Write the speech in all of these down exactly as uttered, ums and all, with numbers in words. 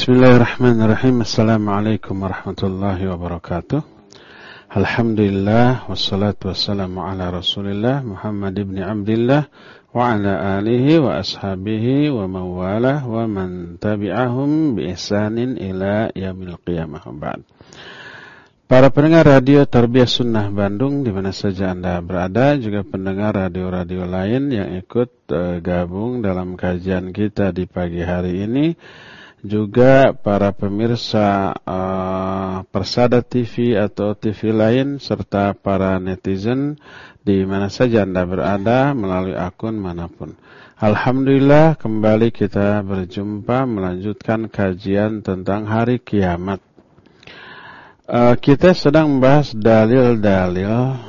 Bismillahirrahmanirrahim. Assalamualaikum warahmatullahi wabarakatuh. Alhamdulillah wassalatu wassalamu ala Rasulillah Muhammad ibn Abdillah wa ala alihi wa ashabihi wa mawalah wa man tabi'ahum bi ihsanin ila yaumil qiyamah. Ba'd. Para pendengar radio Tarbiyah Sunnah Bandung di mana saja Anda berada, juga pendengar radio-radio lain yang ikut uh, gabung dalam kajian kita di pagi hari ini, juga para pemirsa uh, Persada T V atau T V lain, serta para netizen di mana saja Anda berada melalui akun manapun. Alhamdulillah kembali kita berjumpa melanjutkan kajian tentang hari kiamat. Uh, kita sedang membahas dalil-dalil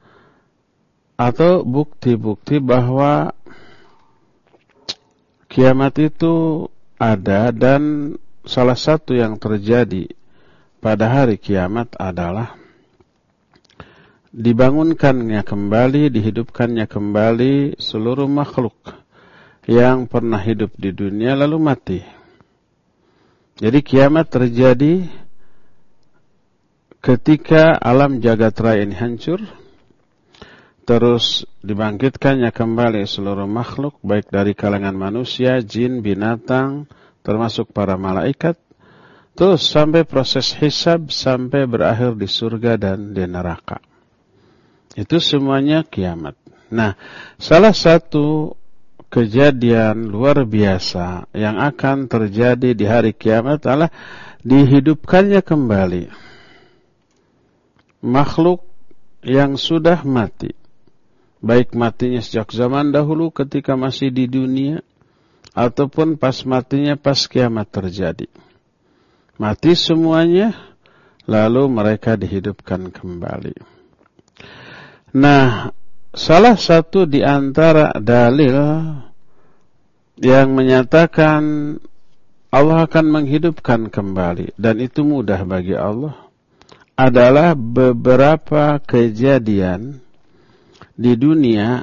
atau bukti-bukti bahwa kiamat itu ada, dan salah satu yang terjadi pada hari kiamat adalah dibangunkannya kembali, dihidupkannya kembali seluruh makhluk yang pernah hidup di dunia lalu mati. Jadi kiamat terjadi ketika alam jagat raya ini hancur, terus dibangkitkannya kembali seluruh makhluk, baik dari kalangan manusia, jin, binatang, termasuk para malaikat, terus sampai proses hisab, sampai berakhir di surga dan di neraka. Itu semuanya kiamat. Nah, salah satu kejadian luar biasa yang akan terjadi di hari kiamat adalah dihidupkannya kembali makhluk yang sudah mati, baik matinya sejak zaman dahulu ketika masih di dunia, ataupun pas matinya pas kiamat terjadi. Mati semuanya, lalu mereka dihidupkan kembali. Nah, salah satu di antara dalil yang menyatakan Allah akan menghidupkan kembali, dan itu mudah bagi Allah, adalah beberapa kejadian di dunia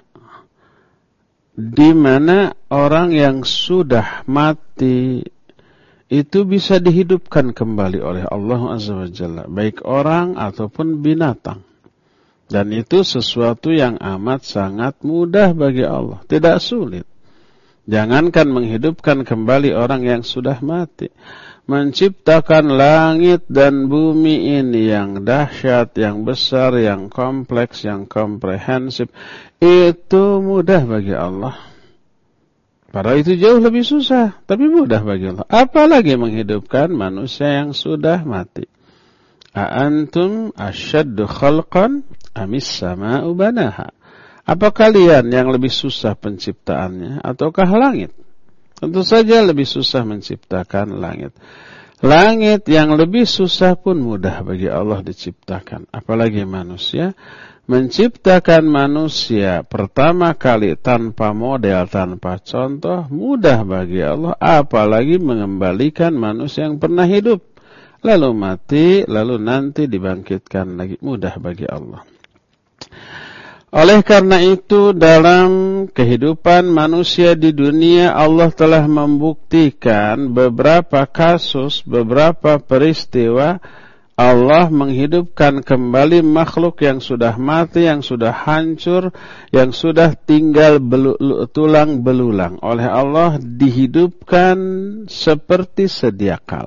di mana orang yang sudah mati itu bisa dihidupkan kembali oleh Allah Azza wa Jalla, baik orang ataupun binatang. Dan itu sesuatu yang amat sangat mudah bagi Allah, tidak sulit. Jangankan menghidupkan kembali orang yang sudah mati, menciptakan langit dan bumi ini yang dahsyat, yang besar, yang kompleks, yang komprehensif, itu mudah bagi Allah. Padahal itu jauh lebih susah, tapi mudah bagi Allah. Apalagi menghidupkan manusia yang sudah mati. A'antum asyaddu khalqan amis sama'u banaha. Apa kalian yang lebih susah penciptaannya ataukah langit? Tentu saja lebih susah menciptakan langit. Langit yang lebih susah pun mudah bagi Allah diciptakan. Apalagi manusia. Menciptakan manusia pertama kali tanpa model, tanpa contoh, mudah bagi Allah. Apalagi mengembalikan manusia yang pernah hidup, lalu mati, lalu nanti dibangkitkan lagi. Mudah bagi Allah. Oleh karena itu, dalam kehidupan manusia di dunia, Allah telah membuktikan beberapa kasus, beberapa peristiwa. Allah menghidupkan kembali makhluk yang sudah mati, yang sudah hancur, yang sudah tinggal belu, tulang belulang. Oleh Allah dihidupkan seperti sedia kala.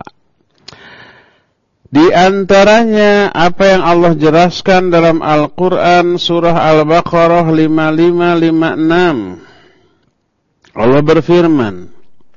Di antaranya apa yang Allah jelaskan dalam Al-Quran surah Al-Baqarah lima puluh lima lima puluh enam. Allah berfirman,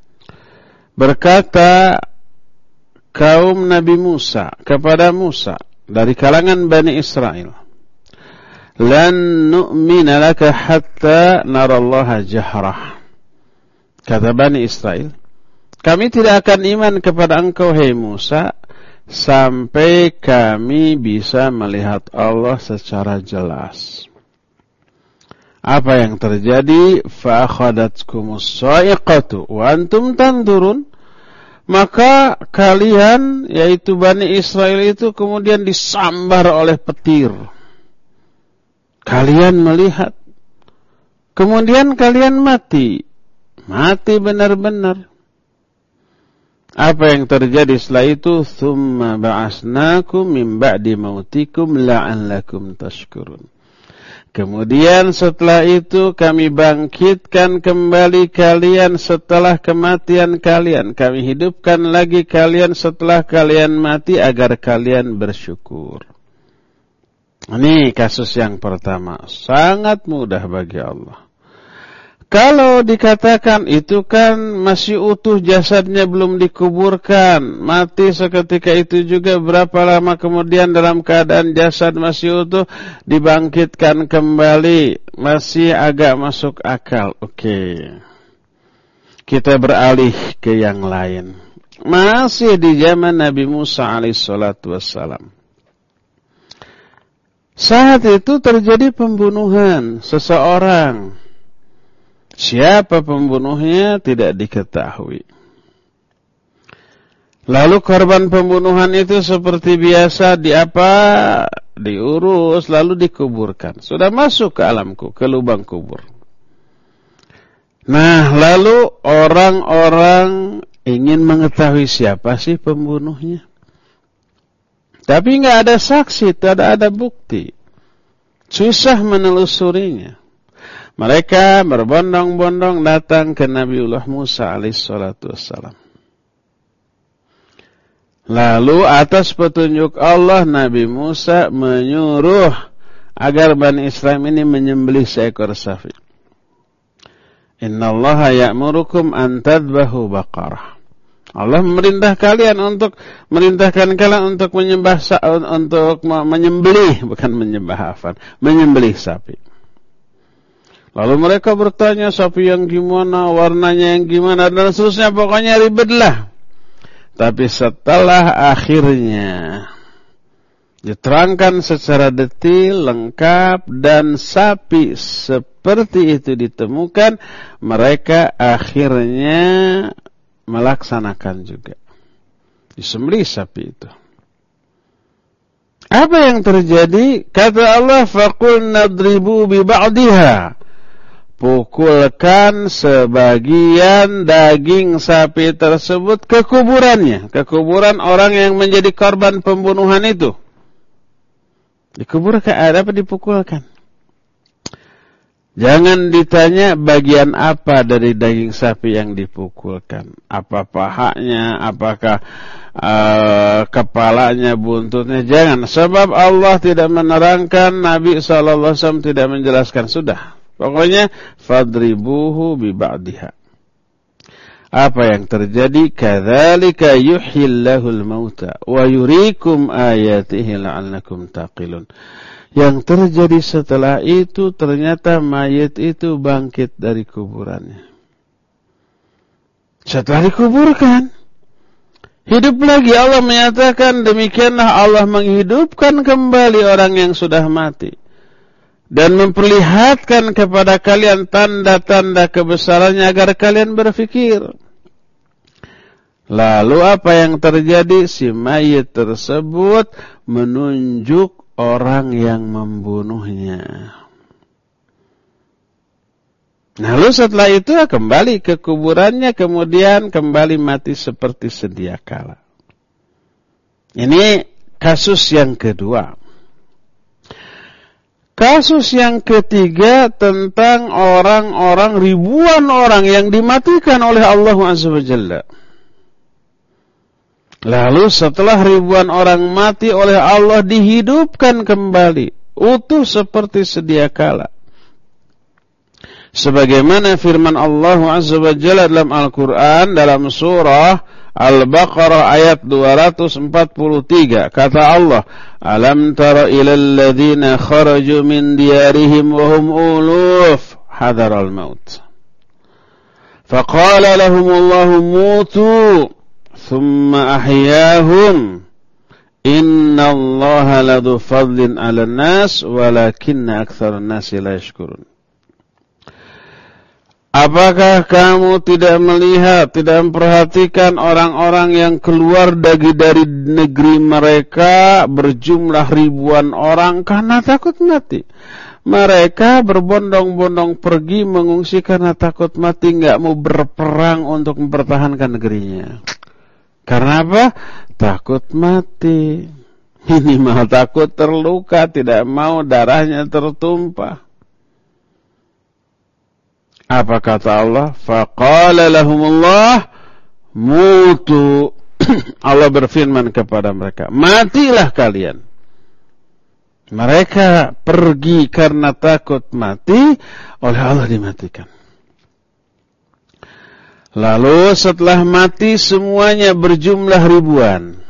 berkata kaum Nabi Musa kepada Musa dari kalangan Bani Israel, lan nu'mina laka hatta narallaha jahrah. Kata Bani Israel, kami tidak akan iman kepada engkau, hai Musa, sampai kami bisa melihat Allah secara jelas. Apa yang terjadi? Fa akhadhatkumus sa'iqatu wa antum tanzurun. Maka kalian, yaitu Bani Israel itu, kemudian disambar oleh petir. Kalian melihat. Kemudian kalian mati. Mati benar-benar. Apa yang terjadi setelah itu? Tsumma ba'asnakum min ba'di mautikum la'allakum tashkurun. Kemudian setelah itu kami bangkitkan kembali kalian setelah kematian kalian. Kami hidupkan lagi kalian setelah kalian mati agar kalian bersyukur. Ini kasus yang pertama. Sangat mudah bagi Allah. Kalau dikatakan itu kan masih utuh jasadnya belum dikuburkan, mati seketika itu juga berapa lama kemudian dalam keadaan jasad masih utuh dibangkitkan kembali, masih agak masuk akal. Oke. Kita beralih ke yang lain. Masih di zaman Nabi Musa alaihissalatu wassalam. Saat itu terjadi pembunuhan seseorang. Siapa pembunuhnya tidak diketahui. Lalu korban pembunuhan itu seperti biasa diapa diurus lalu dikuburkan. Sudah masuk ke alamku, ke lubang kubur. Nah, lalu orang-orang ingin mengetahui siapa sih pembunuhnya. Tapi nggak ada saksi, tidak ada bukti. Susah menelusurinya. Mereka berbondong-bondong datang ke Nabiullah Musa alaihissalatu wassalam. Lalu atas petunjuk Allah, Nabi Musa menyuruh agar Bani Israil ini menyembelih seekor sapi. Innallaha ya'murukum an tadbahu baqarah. Allah memerintah kalian untuk merintahkan kalian untuk menyembah untuk menyembelih, bukan menyembah afan, menyembelih sapi. Lalu mereka bertanya sapi yang gimana, warnanya yang gimana, dan seterusnya, pokoknya ribetlah. Tapi setelah akhirnya diterangkan secara detail, lengkap, dan sapi seperti itu ditemukan, mereka akhirnya melaksanakan juga. Disembelih sapi itu. Apa yang terjadi? Kata Allah, faqul nadribu bi ba'diha. Pukulkan sebagian daging sapi tersebut ke kuburannya, ke kuburan orang yang menjadi korban pembunuhan itu. Dikuburkan, ada apa dipukulkan? Jangan ditanya bagian apa dari daging sapi yang dipukulkan. Apa pahanya, apakah uh, kepalanya, buntutnya. Jangan, sebab Allah tidak menerangkan, Nabi shallallahu alaihi wasallam tidak menjelaskan. Sudah. Pokoknya fadribuhu bi ba'diha. Apa yang terjadi? Kadzalika yuhyillahul mauta wa yuriikum ayatihi la'allakum taqilun. Yang terjadi setelah itu ternyata mayit itu bangkit dari kuburannya. Setelah dikuburkan, hidup lagi. Allah menyatakan demikianlah Allah menghidupkan kembali orang yang sudah mati. Dan memperlihatkan kepada kalian tanda-tanda kebesarannya agar kalian berfikir. Lalu apa yang terjadi? Si mayit tersebut menunjuk orang yang membunuhnya. Lalu setelah itu kembali ke kuburannya, kemudian kembali mati seperti sedia kala. Ini kasus yang kedua. Kasus yang ketiga tentang orang-orang, ribuan orang yang dimatikan oleh Allah azza wa jalla. Lalu setelah ribuan orang mati oleh Allah dihidupkan kembali, utuh seperti sedia kala. Sebagaimana firman Allah azza wa jalla dalam Al-Quran, dalam surah Al-Baqarah ayat dua ratus empat puluh tiga, kata Allah, alam tara ilal ladzina kharaju min diyarihim wa hum uluf hadaral maut faqala lahumullahu mutu thumma ahyahum innallaha ladzu fadlin 'alan nas walakinna aktsaran nasi la yashkurun. Apakah kamu tidak melihat, tidak memperhatikan orang-orang yang keluar dari, dari negeri mereka berjumlah ribuan orang karena takut mati? Mereka berbondong-bondong pergi mengungsi karena takut mati, nggak mau berperang untuk mempertahankan negerinya. Karena apa? Takut mati. Minimal takut terluka, tidak mau darahnya tertumpah. Apa kata Allah? Faqala lahumullah mutu. Allah berfirman kepada mereka, matilah kalian. Mereka pergi karena takut mati, oleh Allah dimatikan. Lalu setelah mati semuanya berjumlah ribuan.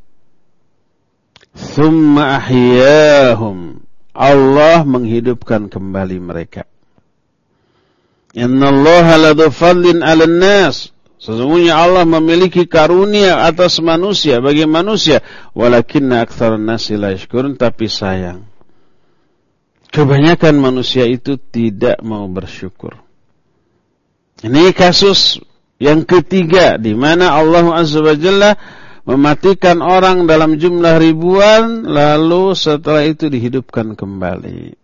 Tsumma ahyahum. Allah menghidupkan kembali mereka. Innallaha ladzu fadlin 'alan nas. Sesungguhnya Allah memiliki karunia atas manusia, bagi manusia. Walakinna aktsarun nasi la yashkurun, tapi sayang, kebanyakan manusia itu tidak mau bersyukur. Ini kasus yang ketiga di mana Allah Azza wa Jalla mematikan orang dalam jumlah ribuan, lalu setelah itu dihidupkan kembali.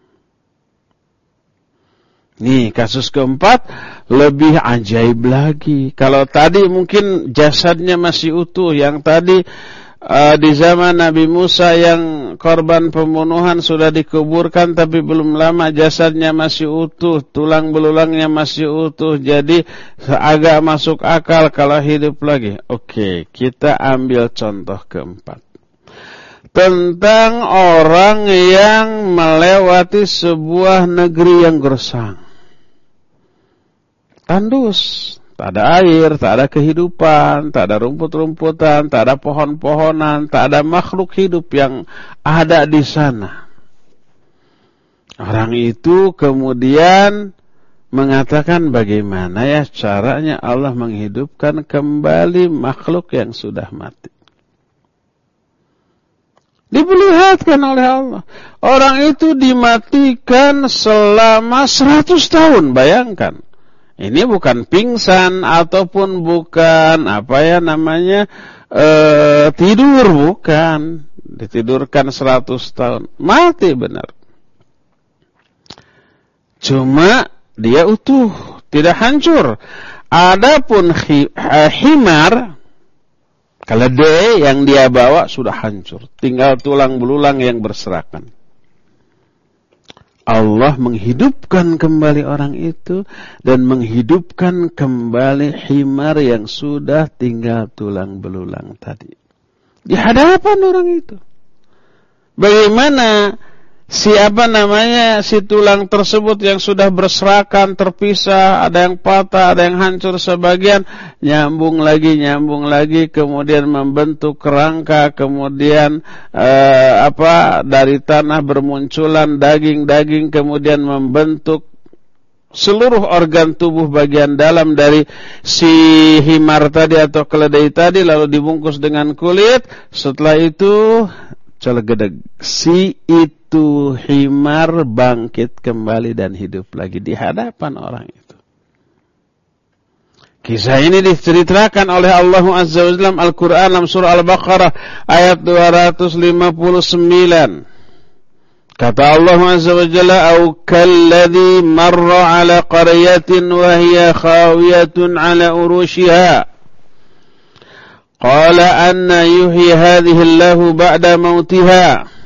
Nih, kasus keempat lebih ajaib lagi. Kalau tadi mungkin jasadnya masih utuh, yang tadi uh, di zaman Nabi Musa yang korban pembunuhan sudah dikuburkan, tapi belum lama jasadnya masih utuh, tulang belulangnya masih utuh, jadi agak masuk akal kalau hidup lagi. Oke, kita ambil contoh keempat. Tentang orang yang melewati sebuah negeri yang gersang. Tandus, tak ada air, tak ada kehidupan, tak ada rumput-rumputan, tak ada pohon-pohonan, tak ada makhluk hidup yang ada di sana. Orang itu kemudian mengatakan, bagaimana ya caranya Allah menghidupkan kembali makhluk yang sudah mati. Diperlihatkan oleh Allah. Orang itu dimatikan selama seratus tahun, bayangkan. Ini bukan pingsan ataupun bukan apa ya namanya e, tidur, bukan. Ditidurkan seratus tahun, mati benar. Cuma dia utuh, tidak hancur. Adapun himar, keledai yang dia bawa sudah hancur, tinggal tulang belulang yang berserakan. Allah menghidupkan kembali orang itu dan menghidupkan kembali himar yang sudah tinggal tulang belulang tadi. Di hadapan orang itu. Bagaimana siapa namanya si tulang tersebut yang sudah berserakan, terpisah, ada yang patah, ada yang hancur sebagian, nyambung lagi, nyambung lagi, kemudian membentuk kerangka, kemudian eh, apa dari tanah bermunculan daging-daging, kemudian membentuk seluruh organ tubuh bagian dalam dari si himar tadi atau keledai tadi, lalu dibungkus dengan kulit. Setelah itu celegedeg, si itu himar bangkit kembali dan hidup lagi di hadapan orang itu. Kisah ini diceritakan oleh Allah Azza wa Jalla dalam Al-Quran dalam surah Al-Baqarah ayat dua ratus lima puluh sembilan. Kata Allah Azza wa Jalla, "Au kalladzi marra 'ala qaryatin wa hiya khawiyatun 'ala urushiha. قال أن يحيي هذه الله بعد موتها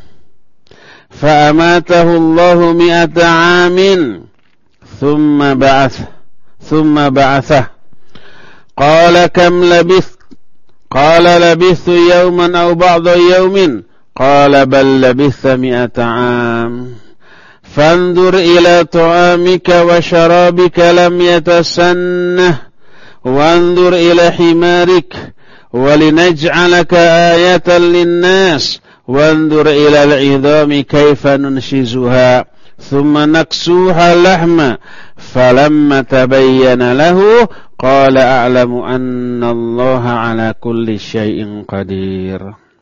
فأماته الله مئة عام ثم بعث ثم بعثه قال كم لبثت قال لبثت يوما أو بعض يوم قال بل لبثت مئة عام فانظر إلى طعامك وشرابك لم يتسنه وانظر إلى حمارك وَلِنَجْعَلَكَ آيَةً لِلنَّاسِ وَانْظُرْ إِلَى الْعِظَامِ كَيْفَ نُنْشِزُهَا ثُمَّ نَكْسُوهَا لَحْمًا فَلَمَّا تَبَيَّنَ لَهُ قَالَ أَعْلَمُ أَنَّ اللَّهَ عَلَى كُلِّ شَيْءٍ قَدِيرٌ.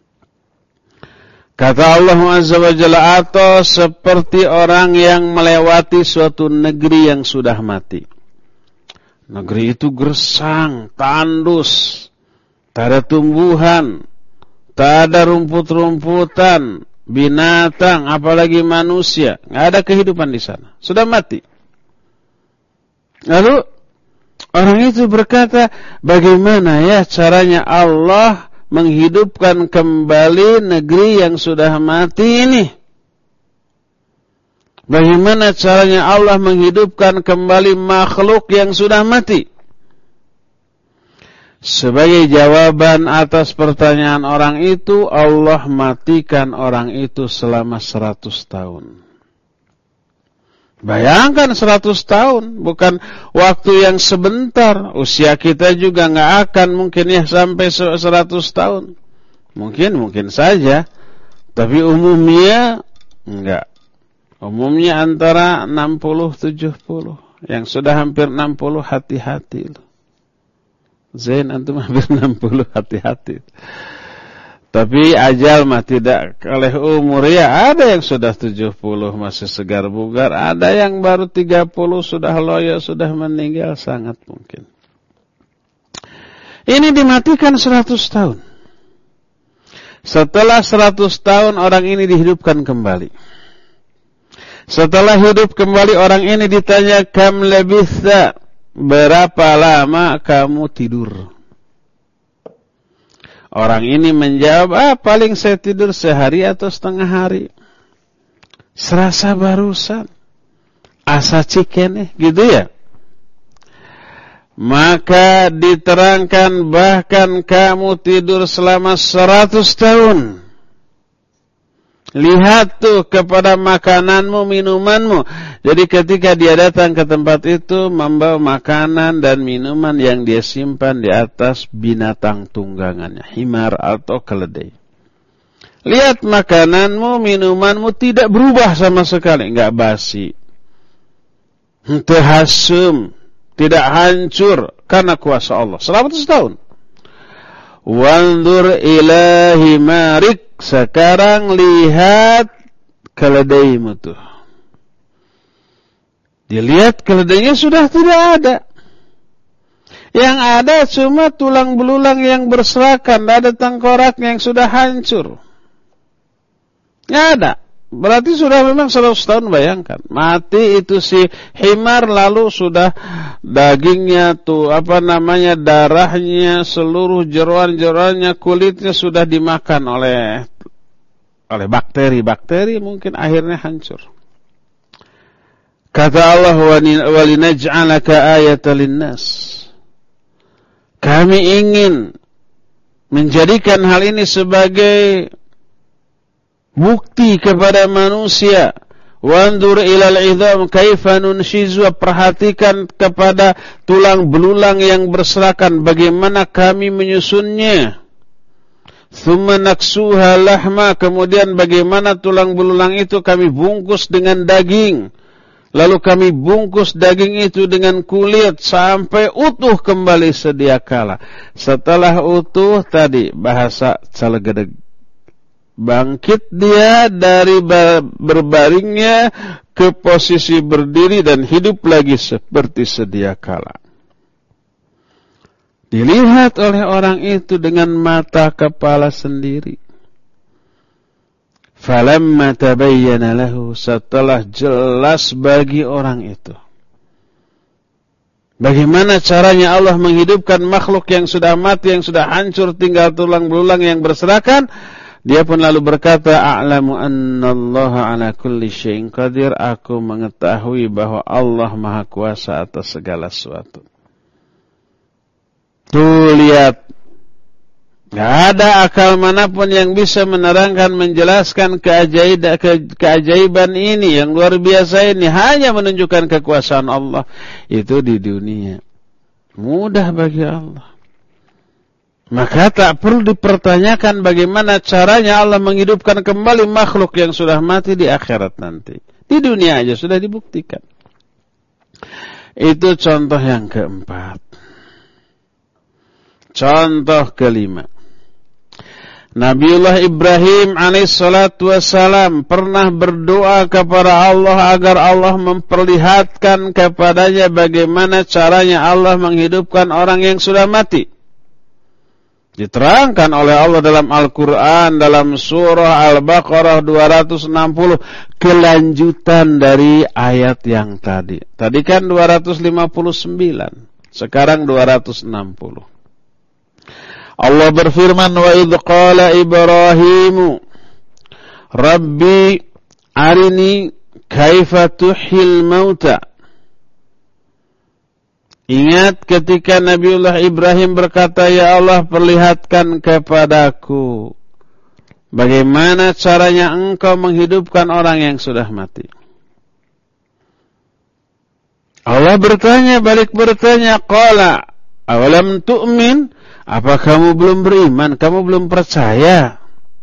Kata Allah Azza wa Jalla, atau seperti orang yang melewati suatu negeri yang sudah mati. Negeri itu gersang, tandus, tak ada tumbuhan, tak ada rumput-rumputan, binatang, apalagi manusia. Nggak ada kehidupan di sana. Sudah mati. Lalu Orang itu berkata, bagaimana ya caranya Allah menghidupkan kembali negeri yang sudah mati ini? Bagaimana caranya Allah menghidupkan kembali makhluk yang sudah mati? Sebagai jawaban atas pertanyaan orang itu, Allah matikan orang itu selama seratus tahun. Bayangkan seratus tahun, bukan waktu yang sebentar. Usia kita juga nggak akan mungkin ya sampai seratus tahun. Mungkin, mungkin saja. Tapi umumnya enggak. Umumnya antara enam puluh tujuh puluh. Yang sudah hampir enam puluh hati-hati. Zain antum hampir enam puluh hati-hati. Tapi ajal mah tidak oleh umur ya. Ada yang sudah tujuh puluh masih segar bugar. Ada yang baru tiga puluh sudah loyo, sudah meninggal. Sangat mungkin. Ini dimatikan seratus tahun. Setelah seratus tahun orang ini dihidupkan kembali. Setelah hidup kembali orang ini ditanya, kam labitha, berapa lama kamu tidur? Orang ini menjawab, ah paling saya tidur sehari atau setengah hari. Serasa barusan. Asa cikene, gitu ya. Maka diterangkan bahkan kamu tidur selama seratus tahun. Lihat tuh kepada makananmu, minumanmu. Jadi ketika dia datang ke tempat itu, membawa makanan dan minuman yang dia simpan di atas binatang tunggangannya, himar atau keledai. Lihat makananmu, minumanmu tidak berubah sama sekali, enggak basi, terhasum, tidak hancur karena kuasa Allah. Seratus tahun. Wandur ila himarik. Sekarang lihat keledaimu tuh. Dilihat keledainya sudah tidak ada. Yang ada cuma tulang belulang yang berserakan. Tidak ada tengkoraknya yang sudah hancur. Tidak ada. Berarti sudah memang seratus tahun, bayangkan. Mati itu si himar, lalu sudah dagingnya tuh, apa namanya, darahnya, seluruh jeroan-jeroannya, kulitnya sudah dimakan oleh oleh bakteri-bakteri, mungkin akhirnya hancur. Kata Allah, walinaj'alaka ayatan linnas. Kami ingin menjadikan hal ini sebagai bukti kepada manusia. Wandur ilal idham kaifa nunshizu, perhatikan kepada tulang belulang yang berserakan, bagaimana kami menyusunnya. Tsumma naksuha lahma, kemudian bagaimana tulang belulang itu kami bungkus dengan daging. Lalu kami bungkus daging itu dengan kulit sampai utuh kembali sedia kala. Setelah utuh tadi bahasa calegedeg, bangkit dia dari berbaringnya ke posisi berdiri dan hidup lagi seperti sedia kala. Dilihat oleh orang itu dengan mata kepala sendiri. Falamma tabayyana lahu, setelah jelas bagi orang itu bagaimana caranya Allah menghidupkan makhluk yang sudah mati, yang sudah hancur, tinggal tulang belulang yang berserakan. Dia pun lalu berkata, a'lamu annallaha ala kulli syai'in qadir, aku mengetahui bahwa Allah Maha Kuasa atas segala sesuatu. Tuh lihat, gak ada akal manapun yang bisa menerangkan, menjelaskan keajaiban, ke, keajaiban ini yang luar biasa ini, hanya menunjukkan kekuasaan Allah. Itu di dunia mudah bagi Allah. Maka tak perlu dipertanyakan bagaimana caranya Allah menghidupkan kembali makhluk yang sudah mati di akhirat nanti. Di dunia aja sudah dibuktikan. Itu contoh yang keempat. Contoh kelima. Nabiullah Ibrahim alaihissalatu wassalam pernah berdoa kepada Allah agar Allah memperlihatkan kepadanya bagaimana caranya Allah menghidupkan orang yang sudah mati. Diterangkan oleh Allah dalam Al-Quran, dalam surah Al-Baqarah dua ratus enam puluh, kelanjutan dari ayat yang tadi. Tadi kan dua ratus lima puluh sembilan. Sekarang dua ratus enam puluh. Allah berfirman, wa idh qala Ibrahimu Rabbi arini kaifa tuhyil mauta. Ingat ketika Nabiullah Ibrahim berkata, ya Allah, perlihatkan kepadaku bagaimana caranya engkau menghidupkan orang yang sudah mati. Allah bertanya, balik bertanya, qala awalam tu'min, apa kamu belum beriman, kamu belum percaya?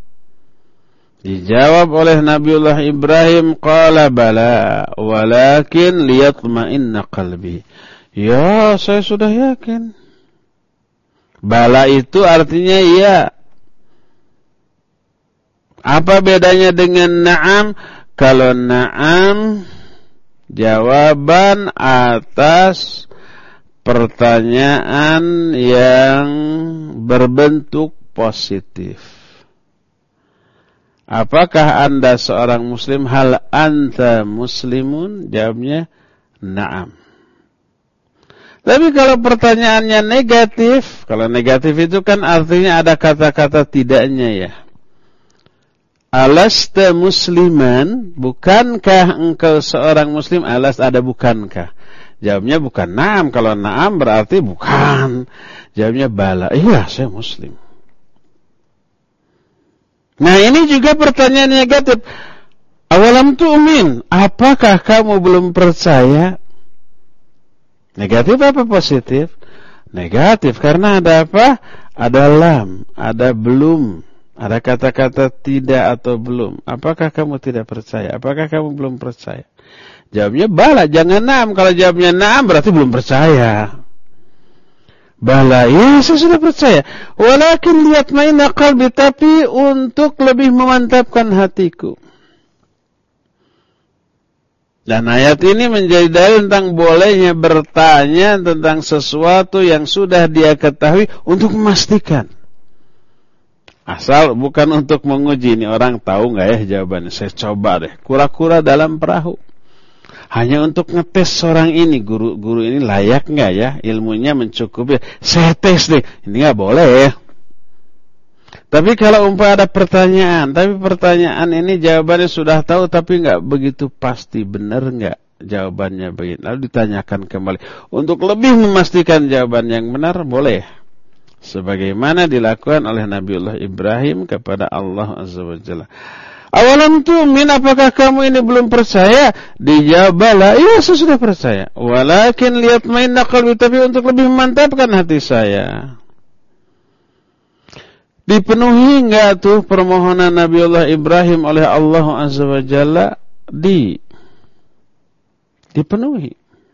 Dijawab oleh Nabiullah Ibrahim, qala bala walakin liyatma'inna qalbi. Ya, saya sudah yakin. Bala itu artinya ya. Apa bedanya dengan na'am? Kalau na'am jawaban atas pertanyaan yang berbentuk positif. Apakah Anda seorang muslim? Hal anta muslimun? Jawabnya na'am. Tapi kalau pertanyaannya negatif, kalau negatif itu kan artinya ada kata-kata tidaknya ya. Alasta musliman, bukankah engkau seorang muslim? Alas ada bukankah? Jawabnya bukan na'am. Kalau na'am berarti bukan. Jawabnya bala. Iya, saya muslim. Nah, ini juga pertanyaan negatif. Awalam tu'min, apakah kamu belum percaya? Negatif apa positif? Negatif, karena ada apa? Ada lam, ada belum, ada kata-kata tidak atau belum. Apakah kamu tidak percaya? Apakah kamu belum percaya? Jawabnya bala, jangan na'am. Kalau jawabnya na'am berarti belum percaya. Bala, ya saya sudah percaya. Walakin liyatma'inna qalbi, tapi untuk lebih memantapkan hatiku. Dan ayat ini menjadi dalil tentang bolehnya bertanya tentang sesuatu yang sudah dia ketahui untuk memastikan. Asal bukan untuk menguji, ini orang tahu nggak ya jawabannya. Saya coba deh, kura-kura dalam perahu. Hanya untuk ngetes orang ini, guru-guru ini layak nggak ya, ilmunya mencukupi. Saya tes deh, ini nggak boleh ya. Tapi kalau umpama ada pertanyaan, tapi pertanyaan ini jawabannya sudah tahu, tapi nggak begitu pasti, benar nggak jawabannya begini. Lalu ditanyakan kembali untuk lebih memastikan jawaban yang benar, boleh. Sebagaimana dilakukan oleh Nabiullah Ibrahim kepada Allah Azza wa Jalla. Awalam tu'min, apakah kamu ini belum percaya? Dijawab bala, iya saya sudah percaya. Walakin liyatma'inna qalbi, tapi untuk lebih memantapkan hati saya. Dipenuhi enggak tuh permohonan Nabiullah Ibrahim oleh Allah Azza wa Jalla? Di dipenuhi.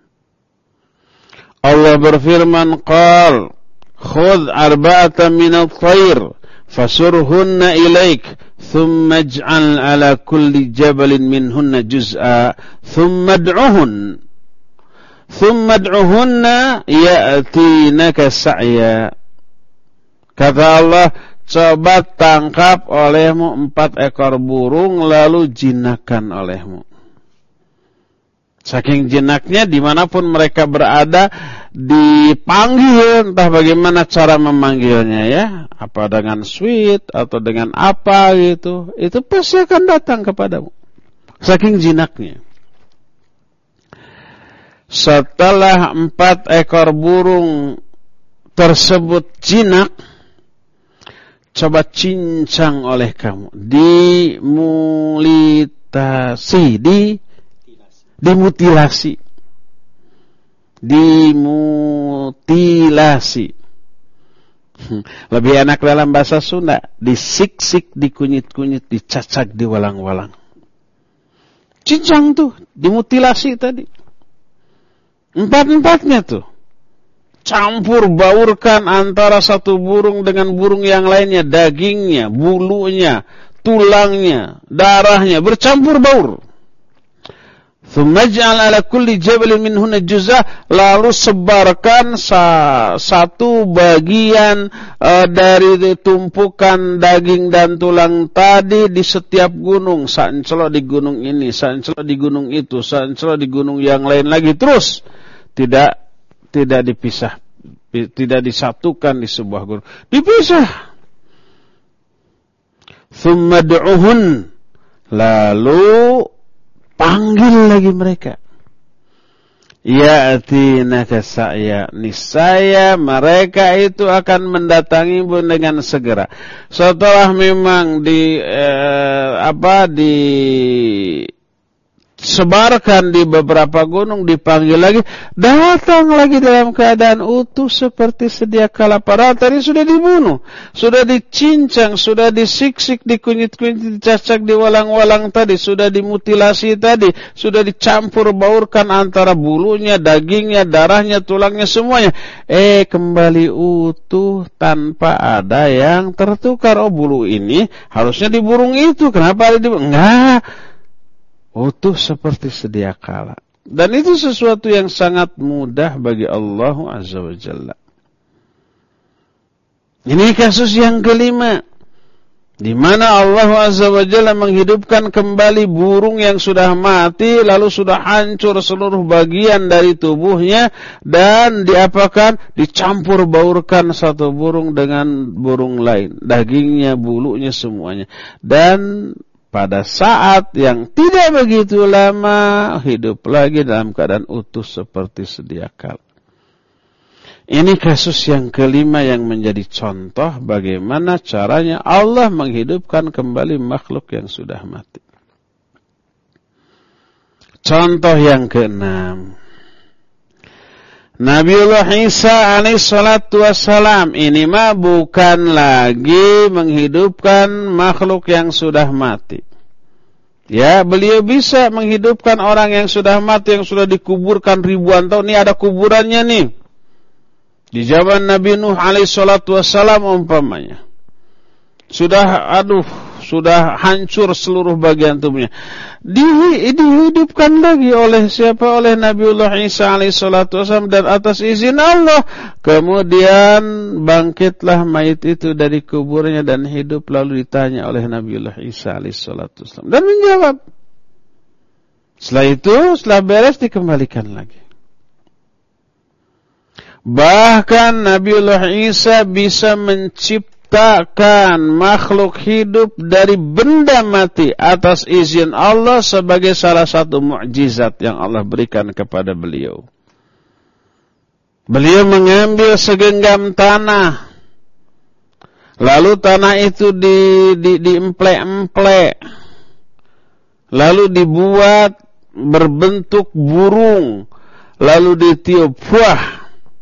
Allah berfirman, qal khudh arba'atan minat thair fasurhunna ilaik thumma ij'al ala kulli jabalin minhunna juz'a thumma ad'uhun thumma ad'uhunna ya'tinaka sa'ya. Kata Allah, coba tangkap olehmu empat ekor burung, lalu jinakkan olehmu. Saking jinaknya, dimanapun mereka berada, dipanggil, entah bagaimana cara memanggilnya ya, apa dengan sweet atau dengan apa gitu, itu pasti akan datang kepadamu. Saking jinaknya. Setelah empat ekor burung tersebut jinak, coba cincang oleh kamu, dimulitasi, di dimutilasi, dimutilasi. Lebih enak dalam bahasa Sunda, disik-sik, dikunyit-kunyit, dicacak, diwalang-walang. Cincang tuh, dimutilasi tadi. Empat-empatnya tuh. Campur baurkan antara satu burung dengan burung yang lainnya, dagingnya, bulunya, tulangnya, darahnya bercampur baur. Tsumma ja'al ala kulli jabalin minhunna juz'ah, lalu sebarkan sa, satu bagian uh, dari tumpukan daging dan tulang tadi di setiap gunung. Saencelok di gunung ini, saencelok di gunung itu, saencelok di gunung yang lain lagi, terus tidak tidak dipisah, tidak disatukan di sebuah gunung, dipisah. Tsumma du'uhun, lalu panggil lagi mereka. Ya'tinaka sa'ya, niscaya mereka itu akan mendatangimu dengan segera. Setelah memang di eh, apa di sebarkan di beberapa gunung, dipanggil lagi, datang lagi dalam keadaan utuh seperti sedia kala. Padahal tadi sudah dibunuh, sudah dicincang, sudah disiksik, dikunyit-kunyit, dicacak, diwalang-walang tadi, sudah dimutilasi tadi, sudah dicampur baurkan antara bulunya, dagingnya, darahnya, tulangnya, semuanya. Eh, kembali utuh tanpa ada yang tertukar. Oh, bulu ini harusnya di burung itu, kenapa ada di burung? Enggak. Utuh seperti sedia kala. Dan itu sesuatu yang sangat mudah bagi Allah Azza wa Jalla. Ini kasus yang kelima, di mana Allah Azza wa Jalla menghidupkan kembali burung yang sudah mati, lalu sudah hancur seluruh bagian dari tubuhnya, dan diapakan? Dicampur baurkan satu burung dengan burung lain, dagingnya, bulunya, semuanya. Dan pada saat yang tidak begitu lama, hidup lagi dalam keadaan utuh seperti sedia kala. Ini kasus yang kelima yang menjadi contoh bagaimana caranya Allah menghidupkan kembali makhluk yang sudah mati. Contoh yang keenam, Nabiullah Isa alaihi salatu wassalam ini mah bukan lagi menghidupkan makhluk yang sudah mati. Ya, beliau bisa menghidupkan orang yang sudah mati, yang sudah dikuburkan ribuan tahun. Ini ada kuburannya nih. Di zaman Nabi Nuh alaihi salatu wassalam umpamanya. Sudah, aduh, sudah hancur seluruh bagian tubuhnya. Di, dihidupkan lagi oleh siapa? Oleh Nabiullah Isa alaihi salatu wassalam, dan atas izin Allah. Kemudian bangkitlah mayit itu dari kuburnya dan hidup, lalu ditanya oleh Nabiullah Isa alaihi salatu wassalam. Dan menjawab. Setelah itu, setelah beres, dikembalikan lagi. Bahkan Nabiullah Isa bisa menciptakan Takkan makhluk hidup dari benda mati atas izin Allah sebagai salah satu mukjizat yang Allah berikan kepada beliau. Beliau mengambil segenggam tanah, lalu tanah itu di, di, diemplek-emplek, lalu dibuat berbentuk burung, lalu ditiup, wah.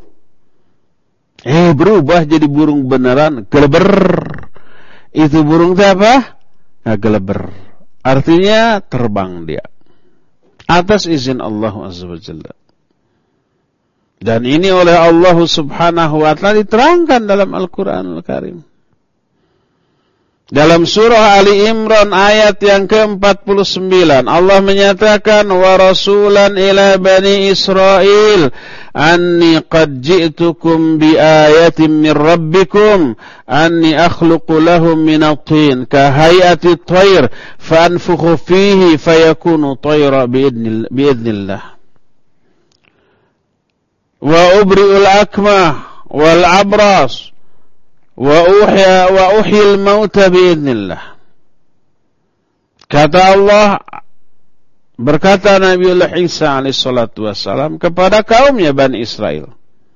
Eh, berubah jadi burung beneran, geleber. Itu burung itu apa? Nah, geleber. Artinya terbang dia. Atas izin Allah Azza wa Jalla. Dan ini oleh Allah Subhanahu wa ta'ala diterangkan dalam Al-Quran Al-Karim. Dalam surah Ali Imran ayat yang ke empat puluh sembilan, Allah menyatakan, wa rasulan ila bani Israel anni qad ji'tukum bi ayatin min rabbikum anni akhluqu lahum min at-tin ka hayati at-tayr fa anfukhu fihi fayakunu tayra biidznillah wa ubri'ul akmah wal abras wa uhya wa uhyil mauta biidznillah. Kata Allah, berkata Nabiullah Isa alaihi salatu wassalam kepada kaumnya Bani Israel,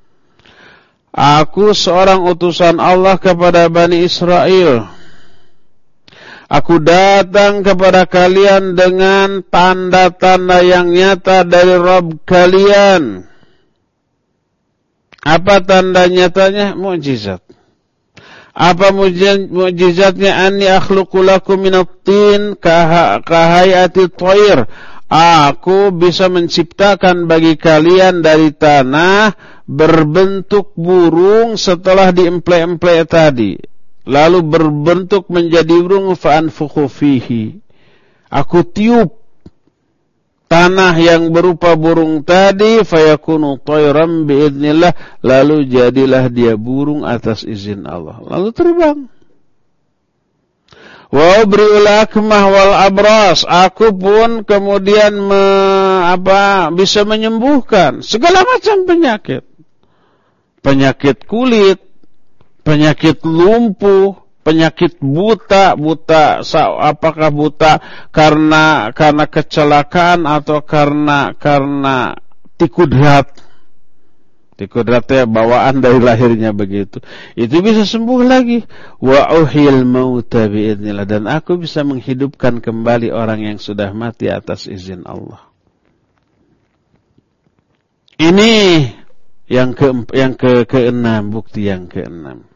aku seorang utusan Allah kepada Bani Israel. Aku datang kepada kalian dengan tanda-tanda yang nyata dari Rabb kalian. Apa tanda nyatanya? Mukjizat. Apa mukjizatnya? Anni akhluqu lakum minat-tin kahayati thair. Aku bisa menciptakan bagi kalian dari tanah berbentuk burung setelah diemplek-emplek tadi, lalu berbentuk menjadi burung, fa anfukhu fihi. Aku tiup tanah yang berupa burung tadi, fayakunu tayran biidznillah, lalu jadilah dia burung atas izin Allah, lalu terbang. Wa ubri'ul akmah wal abras, aku pun kemudian me, apa, bisa menyembuhkan segala macam penyakit. penyakit kulit, penyakit lumpuh, penyakit buta, buta apakah buta karena karena kecelakaan atau karena karena tikudrat. Tikudratnya bawaan dari lahirnya begitu. Itu bisa sembuh lagi. Wa uhil mauta biidznillah, dan aku bisa menghidupkan kembali orang yang sudah mati atas izin Allah. Ini yang ke yang ke keenam, bukti yang keenam.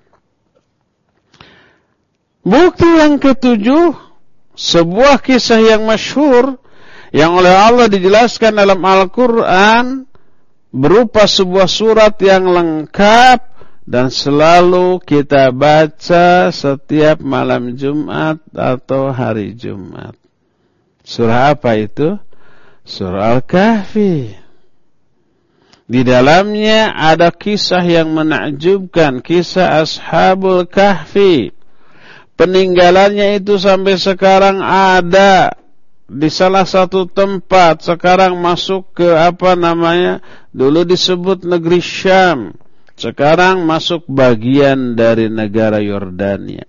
Bukti yang ketujuh, sebuah kisah yang masyhur yang oleh Allah dijelaskan dalam Al-Qur'an berupa sebuah surat yang lengkap dan selalu kita baca setiap malam Jumat atau hari Jumat. Surah apa itu? Surah Al-Kahfi. Di dalamnya ada kisah yang menakjubkan, kisah Ashabul Kahfi. Peninggalannya itu sampai sekarang ada di salah satu tempat. Sekarang masuk ke apa namanya, dulu disebut negeri Syam, sekarang masuk bagian dari negara Yordania.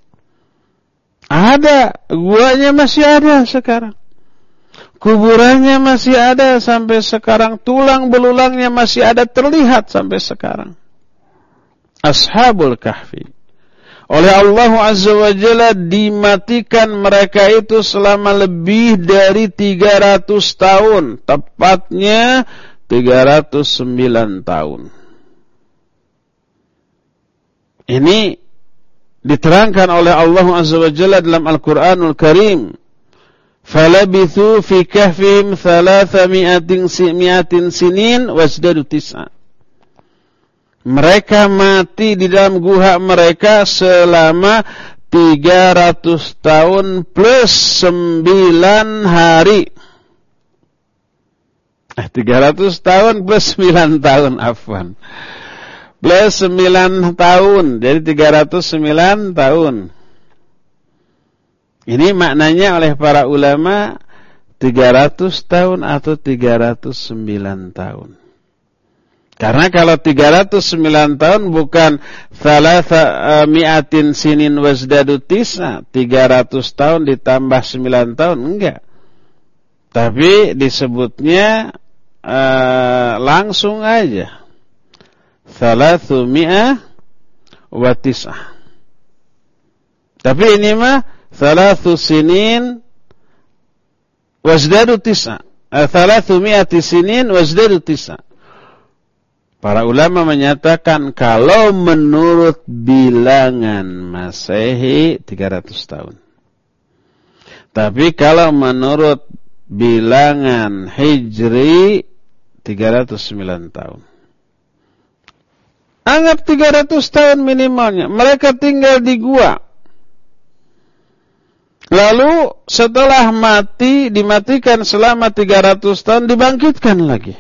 Ada, guanya masih ada sekarang, kuburannya masih ada sampai sekarang, tulang belulangnya masih ada terlihat sampai sekarang. Ashabul Kahfi, oleh Allah Azza wa Jalla dimatikan mereka itu selama lebih dari tiga ratus tahun. Tepatnya tiga ratus sembilan tahun. Ini diterangkan oleh Allah Azza wa Jalla dalam Al-Quranul Karim. Falabithu fi kahfihim thalatha mi'atin sinin wasdadu tis'a. Mereka mati di dalam guha mereka selama tiga ratus tahun plus sembilan hari. Eh, tiga ratus tahun plus sembilan tahun, afwan. Plus sembilan tahun, jadi tiga ratus sembilan tahun. Ini maknanya oleh para ulama tiga ratus tahun atau tiga ratus sembilan tahun. Karena kalau tiga ratus sembilan tahun bukan thalatha mi'atin sinin wasdadu tis'a, tiga ratus tahun ditambah sembilan tahun, enggak. Tapi disebutnya uh, langsung aja thalathu mi'ah wa tis'ah. Tapi ini mah thalathu sinin wasdadu tis'a, uh, thalathu mi'ati sinin wasdadu tis'a. Para ulama menyatakan kalau menurut bilangan Masehi tiga ratus tahun. Tapi kalau menurut bilangan Hijri tiga ratus sembilan tahun. Anggap tiga ratus tahun minimalnya. Mereka tinggal di gua. Lalu setelah mati, dimatikan selama tiga ratus tahun, dibangkitkan lagi.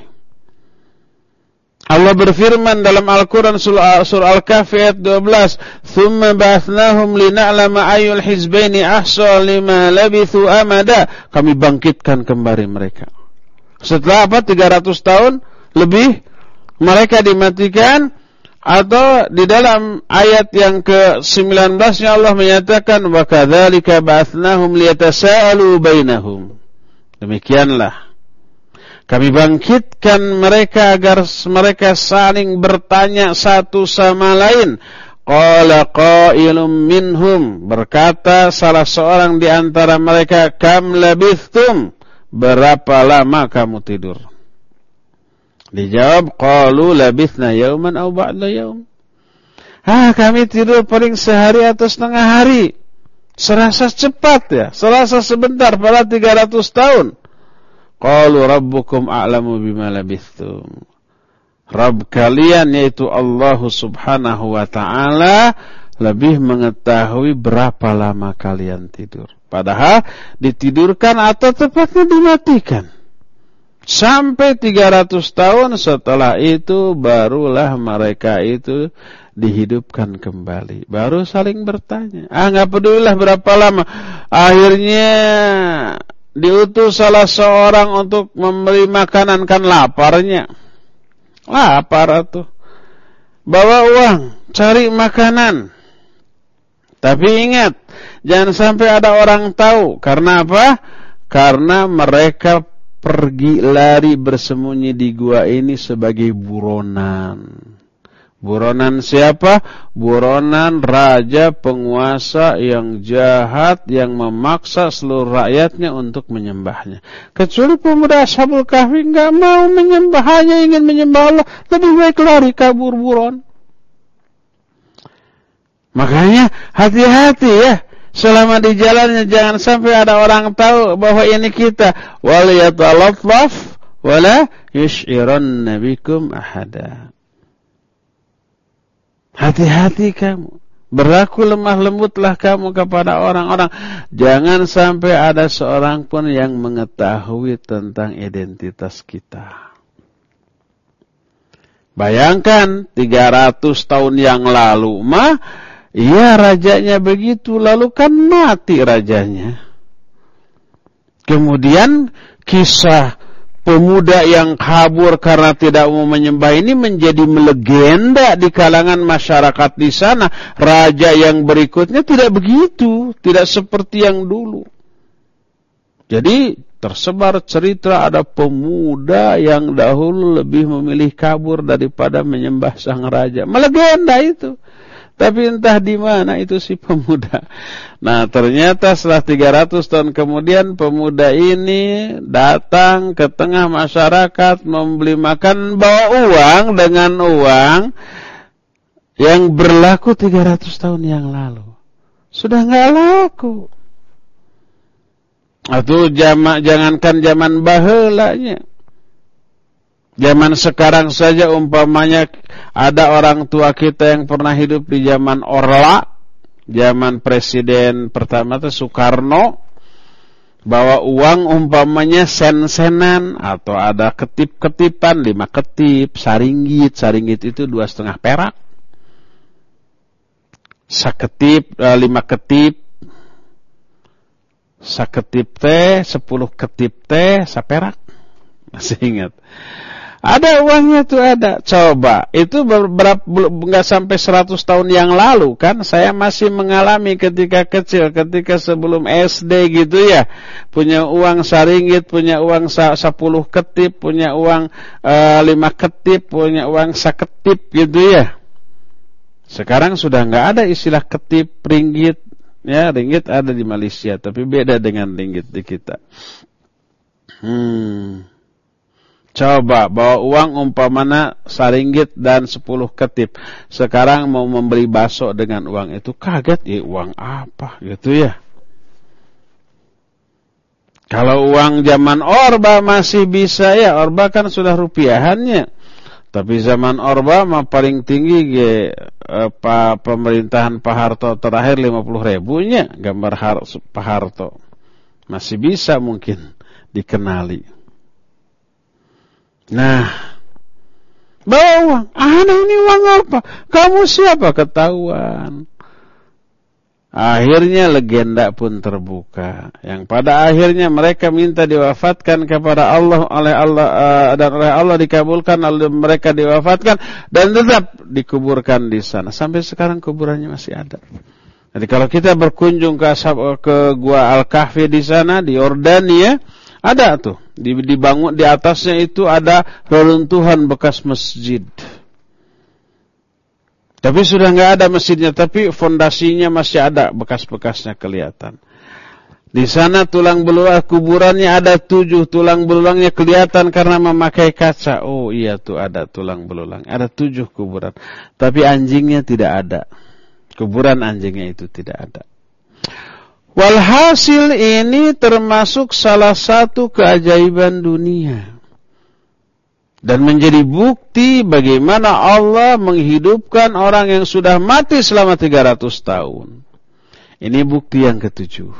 Allah berfirman dalam Al-Quran surah Al-Kahfi ayat dua belas, "Tsumma ba'athnahum lina'lama ayyul hizbaini ahsa lima labithu amada." Kami bangkitkan kembali mereka. Setelah apa? tiga ratus tahun lebih mereka dimatikan. Atau di dalam ayat yang ke sembilan belas-nya Allah menyatakan, "Wa kadzalika ba'athnahum liyatasaalu bainahum." Demikianlah kami bangkitkan mereka agar mereka saling bertanya satu sama lain. Qala qailum minhum, berkata salah seorang di antara mereka, "Kam labithtum?" Berapa lama kamu tidur? Dijawab, qalu labithna yauman aw ba'da yaum. Ah, kami tidur paling sehari atau setengah hari. Serasa cepat ya, serasa sebentar pada tiga ratus tahun. Qalu rabbukum a'lamu bima labithtum. Rabb kalian yaitu Allah Subhanahu wa taala lebih mengetahui berapa lama kalian tidur. Padahal ditidurkan atau tepatnya dimatikan. Sampai tiga ratus tahun setelah itu barulah mereka itu dihidupkan kembali. Baru saling bertanya. Ah, enggak pedulilah berapa lama. Akhirnya diutus salah seorang untuk memberi makanan, kan laparnya. Lapar tuh. bawa uang, cari makanan. Tapi ingat, jangan sampai ada orang tahu. Karena apa? Karena mereka pergi lari bersembunyi di gua ini sebagai buronan. Buronan siapa? Buronan raja penguasa yang jahat, yang memaksa seluruh rakyatnya untuk menyembahnya. Kecuali pemuda Ashabul Kahfi enggak mau menyembah, hanya ingin menyembah Allah, lebih baik lari kabur buron. Makanya hati-hati ya, selama di jalannya jangan sampai ada orang tahu bahwa ini kita. Wal yatalaffaf wala yush'iranna bikum ahada. Hati-hati kamu, berlaku lemah lembutlah kamu kepada orang-orang. Jangan sampai ada seorang pun yang mengetahui tentang identitas kita. Bayangkan tiga ratus tahun yang lalu mah, iya rajanya begitu, lalu kan mati rajanya. Kemudian kisah pemuda yang kabur karena tidak mau menyembah ini menjadi melegenda di kalangan masyarakat di sana. Raja yang berikutnya tidak begitu, tidak seperti yang dulu. Jadi tersebar cerita ada pemuda yang dahulu lebih memilih kabur daripada menyembah sang raja. Melegenda itu. Tapi entah di mana itu si pemuda. Nah, ternyata setelah tiga ratus tahun kemudian pemuda ini datang ke tengah masyarakat membeli makan, bawa uang dengan uang yang berlaku tiga ratus tahun yang lalu. Sudah enggak laku. Atau jamak, jangankan zaman baheulanya. Zaman sekarang saja umpamanya ada orang tua kita yang pernah hidup di zaman Orla, zaman presiden pertama itu Soekarno, bawa uang umpamanya sen-senan atau ada ketip-ketipan, lima ketip, saringgit, saringgit itu dua setengah perak, saketip, lima ketip, saketip teh, sepuluh ketip teh, saperak, masih ingat. Ada uangnya tuh ada. Coba, itu berapa, enggak sampai seratus tahun yang lalu kan. Saya masih mengalami ketika kecil, ketika sebelum S D gitu ya. Punya uang saringgit, punya uang sepuluh ketip, punya uang uh, lima ketip, punya uang saketip gitu ya. Sekarang sudah enggak ada istilah ketip, ringgit. Ya, ringgit ada di Malaysia, tapi beda dengan ringgit di kita. Hmm... Coba bawa uang umpamana saringgit dan sepuluh ketip. Sekarang mau membeli bakso dengan uang itu, kaget ya, uang apa gitu ya. Kalau uang zaman Orba masih bisa ya, Orba kan sudah rupiahannya. Tapi zaman Orba mah paling tinggi ge eh, pa, pemerintahan Pak Harto terakhir lima puluh ribunya gambar Har, Pak Harto. Masih bisa mungkin dikenali. Nah, bawa uang. Ah, ini uang apa? Kamu siapa? Ketahuan. Akhirnya legenda pun terbuka. Yang pada akhirnya mereka minta diwafatkan kepada Allah, oleh Allah uh, dan oleh Allah dikabulkan, oleh mereka diwafatkan dan tetap dikuburkan di sana. Sampai sekarang kuburannya masih ada. Jadi kalau kita berkunjung ke ashab, ke Gua Al-Kahfi di sana di Yordania, ada tuh, dibangun di atasnya itu ada reruntuhan bekas masjid. Tapi sudah enggak ada masjidnya, tapi fondasinya masih ada, bekas-bekasnya kelihatan. Di sana tulang belulang kuburannya ada tujuh, tulang belulangnya kelihatan karena memakai kaca. Oh iya tuh ada tulang belulang, ada tujuh kuburan. Tapi anjingnya tidak ada. Kuburan anjingnya itu tidak ada. Walhasil ini termasuk salah satu keajaiban dunia. Dan menjadi bukti bagaimana Allah menghidupkan orang yang sudah mati selama tiga ratus tahun. Ini bukti yang ketujuh.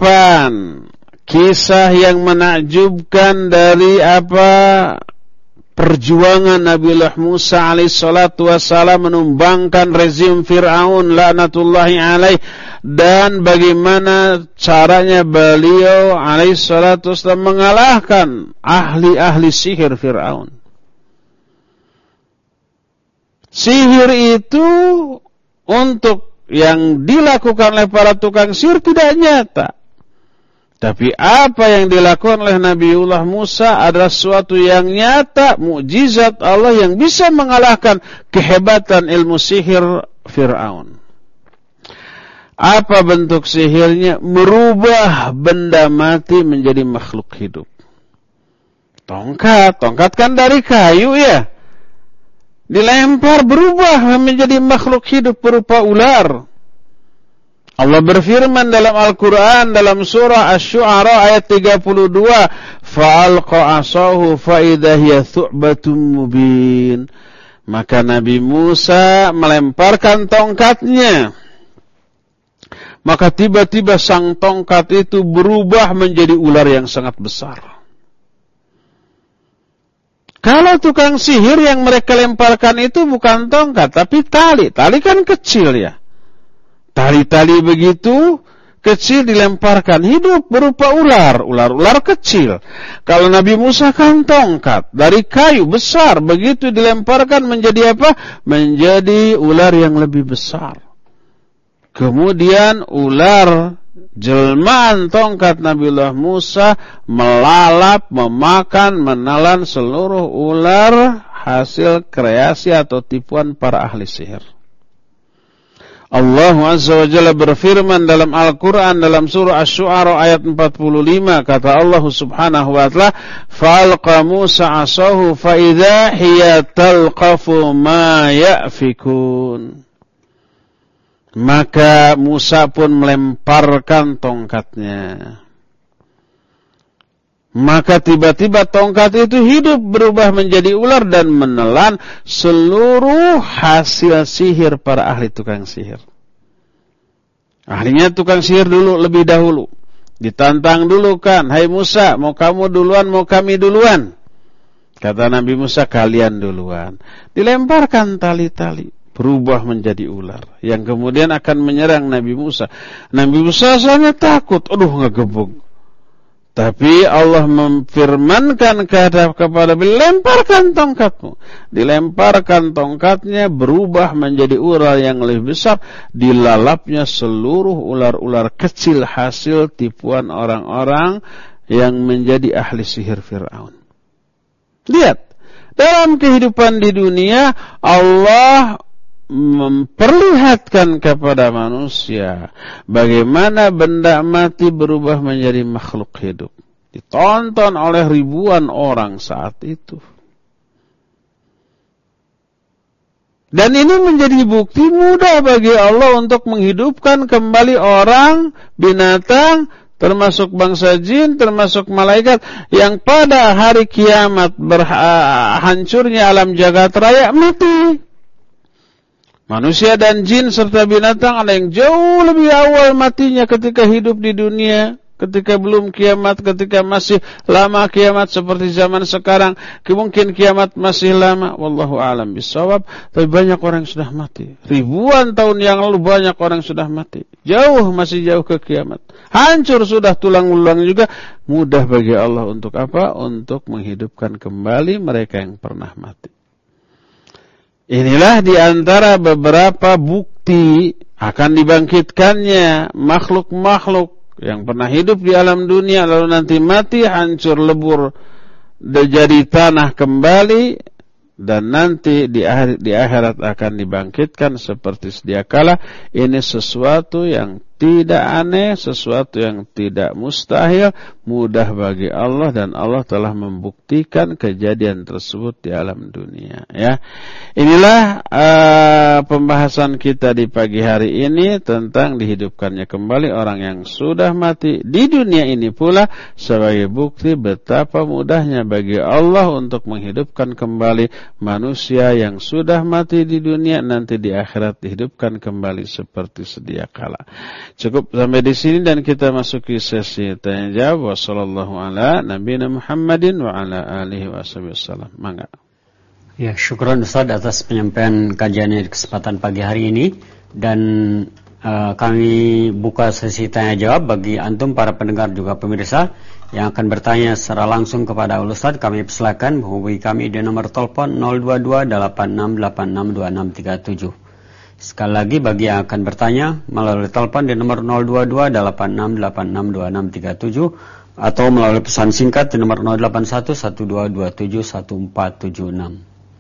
Kedelapan, kisah yang menakjubkan dari apa? perjuangan Nabiullah Musa alaihissalatu wassalam menumbangkan rezim Fir'aun laknatullahi alaih, dan bagaimana caranya beliau alaihissalatu wassalam mengalahkan ahli-ahli sihir Fir'aun. Sihir itu untuk yang dilakukan oleh para tukang sihir tidak nyata. Tapi apa yang dilakukan oleh Nabiullah Musa adalah sesuatu yang nyata, mukjizat Allah yang bisa mengalahkan kehebatan ilmu sihir Fir'aun. Apa bentuk sihirnya? Merubah benda mati menjadi makhluk hidup. Tongkat, tongkat kan dari kayu ya. Dilempar berubah menjadi makhluk hidup berupa ular. Allah berfirman dalam Al-Quran dalam surah Asy-Syu'ara ayat tiga puluh dua, fa'alqa 'asahu fa'idha hiya thu'batun mubin. Maka Nabi Musa melemparkan tongkatnya. Maka tiba-tiba sang tongkat itu berubah menjadi ular yang sangat besar. Kalau tukang sihir yang mereka lemparkan itu bukan tongkat, tapi tali. Tali kan kecil ya. Tali-tali begitu kecil dilemparkan, hidup berupa ular. Ular-ular kecil. Kalau Nabi Musa kan tongkat, dari kayu besar. Begitu dilemparkan menjadi apa? Menjadi ular yang lebih besar. Kemudian ular jelmaan tongkat Nabiullah Musa melalap, memakan, menelan seluruh ular hasil kreasi atau tipuan para ahli sihir. Allah Azza wa Jalla berfirman dalam Al-Quran dalam surah Asy-Syu'ara ayat empat puluh lima, kata Allah Subhanahu wa ta'ala, fa'alqa Musa 'asahu fa'idha hiya talqafu ma ya'fikun. Maka Musa pun melemparkan tongkatnya. Maka tiba-tiba tongkat itu hidup berubah menjadi ular dan menelan seluruh hasil sihir para ahli tukang sihir. Ahlinya tukang sihir dulu lebih dahulu. Ditantang dulu kan, hai Musa, mau kamu duluan, mau kami duluan? Kata Nabi Musa, kalian duluan. Dilemparkan tali-tali, berubah menjadi ular yang kemudian akan menyerang Nabi Musa. Nabi Musa sangat takut, aduh ngegebuk. Tapi Allah memfirmankan kepada beliau, lemparkan tongkatmu. Dilemparkan tongkatnya, berubah menjadi ular yang lebih besar. Dilalapnya seluruh ular-ular kecil hasil tipuan orang-orang yang menjadi ahli sihir Fir'aun. Lihat, dalam kehidupan di dunia, Allah memperlihatkan kepada manusia bagaimana benda mati berubah menjadi makhluk hidup. Ditonton oleh ribuan orang saat itu. Dan ini menjadi bukti mudah bagi Allah untuk menghidupkan kembali orang, binatang, termasuk bangsa jin, termasuk malaikat yang pada hari kiamat berhancurnya alam jagat raya mati. Manusia dan jin serta binatang ada yang jauh lebih awal matinya ketika hidup di dunia, ketika belum kiamat, ketika masih lama kiamat seperti zaman sekarang. Mungkin kiamat masih lama, wallahu a'lam bishawab, tapi banyak orang yang sudah mati. Ribuan tahun yang lalu banyak orang yang sudah mati. Jauh, masih jauh ke kiamat. Hancur sudah tulang-tulang juga. Mudah bagi Allah untuk apa? Untuk menghidupkan kembali mereka yang pernah mati. Inilah diantara beberapa bukti akan dibangkitkannya makhluk-makhluk yang pernah hidup di alam dunia lalu nanti mati, hancur lebur, jadi tanah kembali, dan nanti di akhirat, di akhirat akan dibangkitkan seperti sedia kala. Ini sesuatu yang tidak aneh, sesuatu yang tidak mustahil, mudah bagi Allah, dan Allah telah membuktikan kejadian tersebut di alam dunia. Ya, inilah uh, pembahasan kita di pagi hari ini tentang dihidupkannya kembali orang yang sudah mati di dunia ini pula sebagai bukti betapa mudahnya bagi Allah untuk menghidupkan kembali manusia yang sudah mati di dunia, nanti di akhirat dihidupkan kembali seperti sedia kala. Cukup sampai di sini dan kita masuki sesi tanya jawab. Wassallallahu ala nabiyina Muhammadin wa ala alihi wasallam. Mangga. Ya, syukran Ustaz atas penyampaian kajian di kesempatan pagi hari ini. Dan uh, kami buka sesi tanya jawab bagi antum para pendengar juga pemirsa yang akan bertanya secara langsung kepada Ustaz. Kami persilakan menghubungi kami di nomor telepon nol dua dua delapan enam delapan enam dua enam tiga tujuh. Sekali lagi bagi yang akan bertanya melalui telepon di nomor nol dua dua delapan enam delapan enam dua enam tiga tujuh atau melalui pesan singkat di nomor nol delapan satu satu dua dua tujuh satu empat tujuh enam.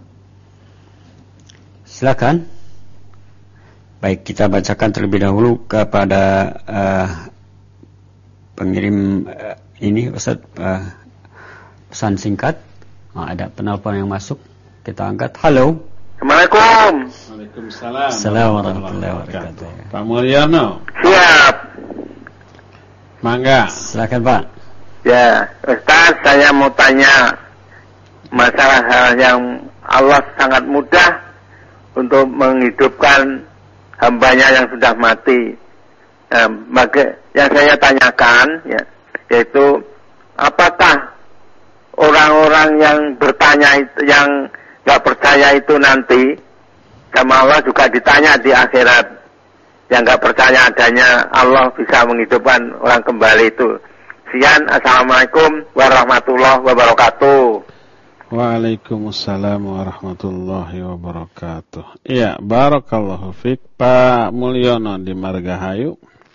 Silakan. Baik, kita bacakan terlebih dahulu kepada uh, pengirim uh, ini Ustaz, uh, pesan singkat. Oh, ada penelpon yang masuk, kita angkat. Halo. Assalamualaikum. Waalaikumsalam. Assalamualaikum warahmatullahi wabarakatuh. Pak Mulyono. Siap. Mangga. Silakan Pak. Ya, Ustaz, saya mau tanya masalah hal yang Allah sangat mudah untuk menghidupkan hambanya yang sudah mati. Nah, maka yang saya tanyakan ya, yaitu apakah orang-orang yang bertanya itu, yang nggak percaya itu nanti sama Allah juga ditanya di akhirat, yang nggak percaya adanya Allah bisa menghidupkan orang kembali itu. Sekian, assalamualaikum warahmatullahi wabarakatuh. Waalaikumsalam warahmatullahi wabarakatuh. Iya, barakallahu fiik Pak Mulyono di Margahayu.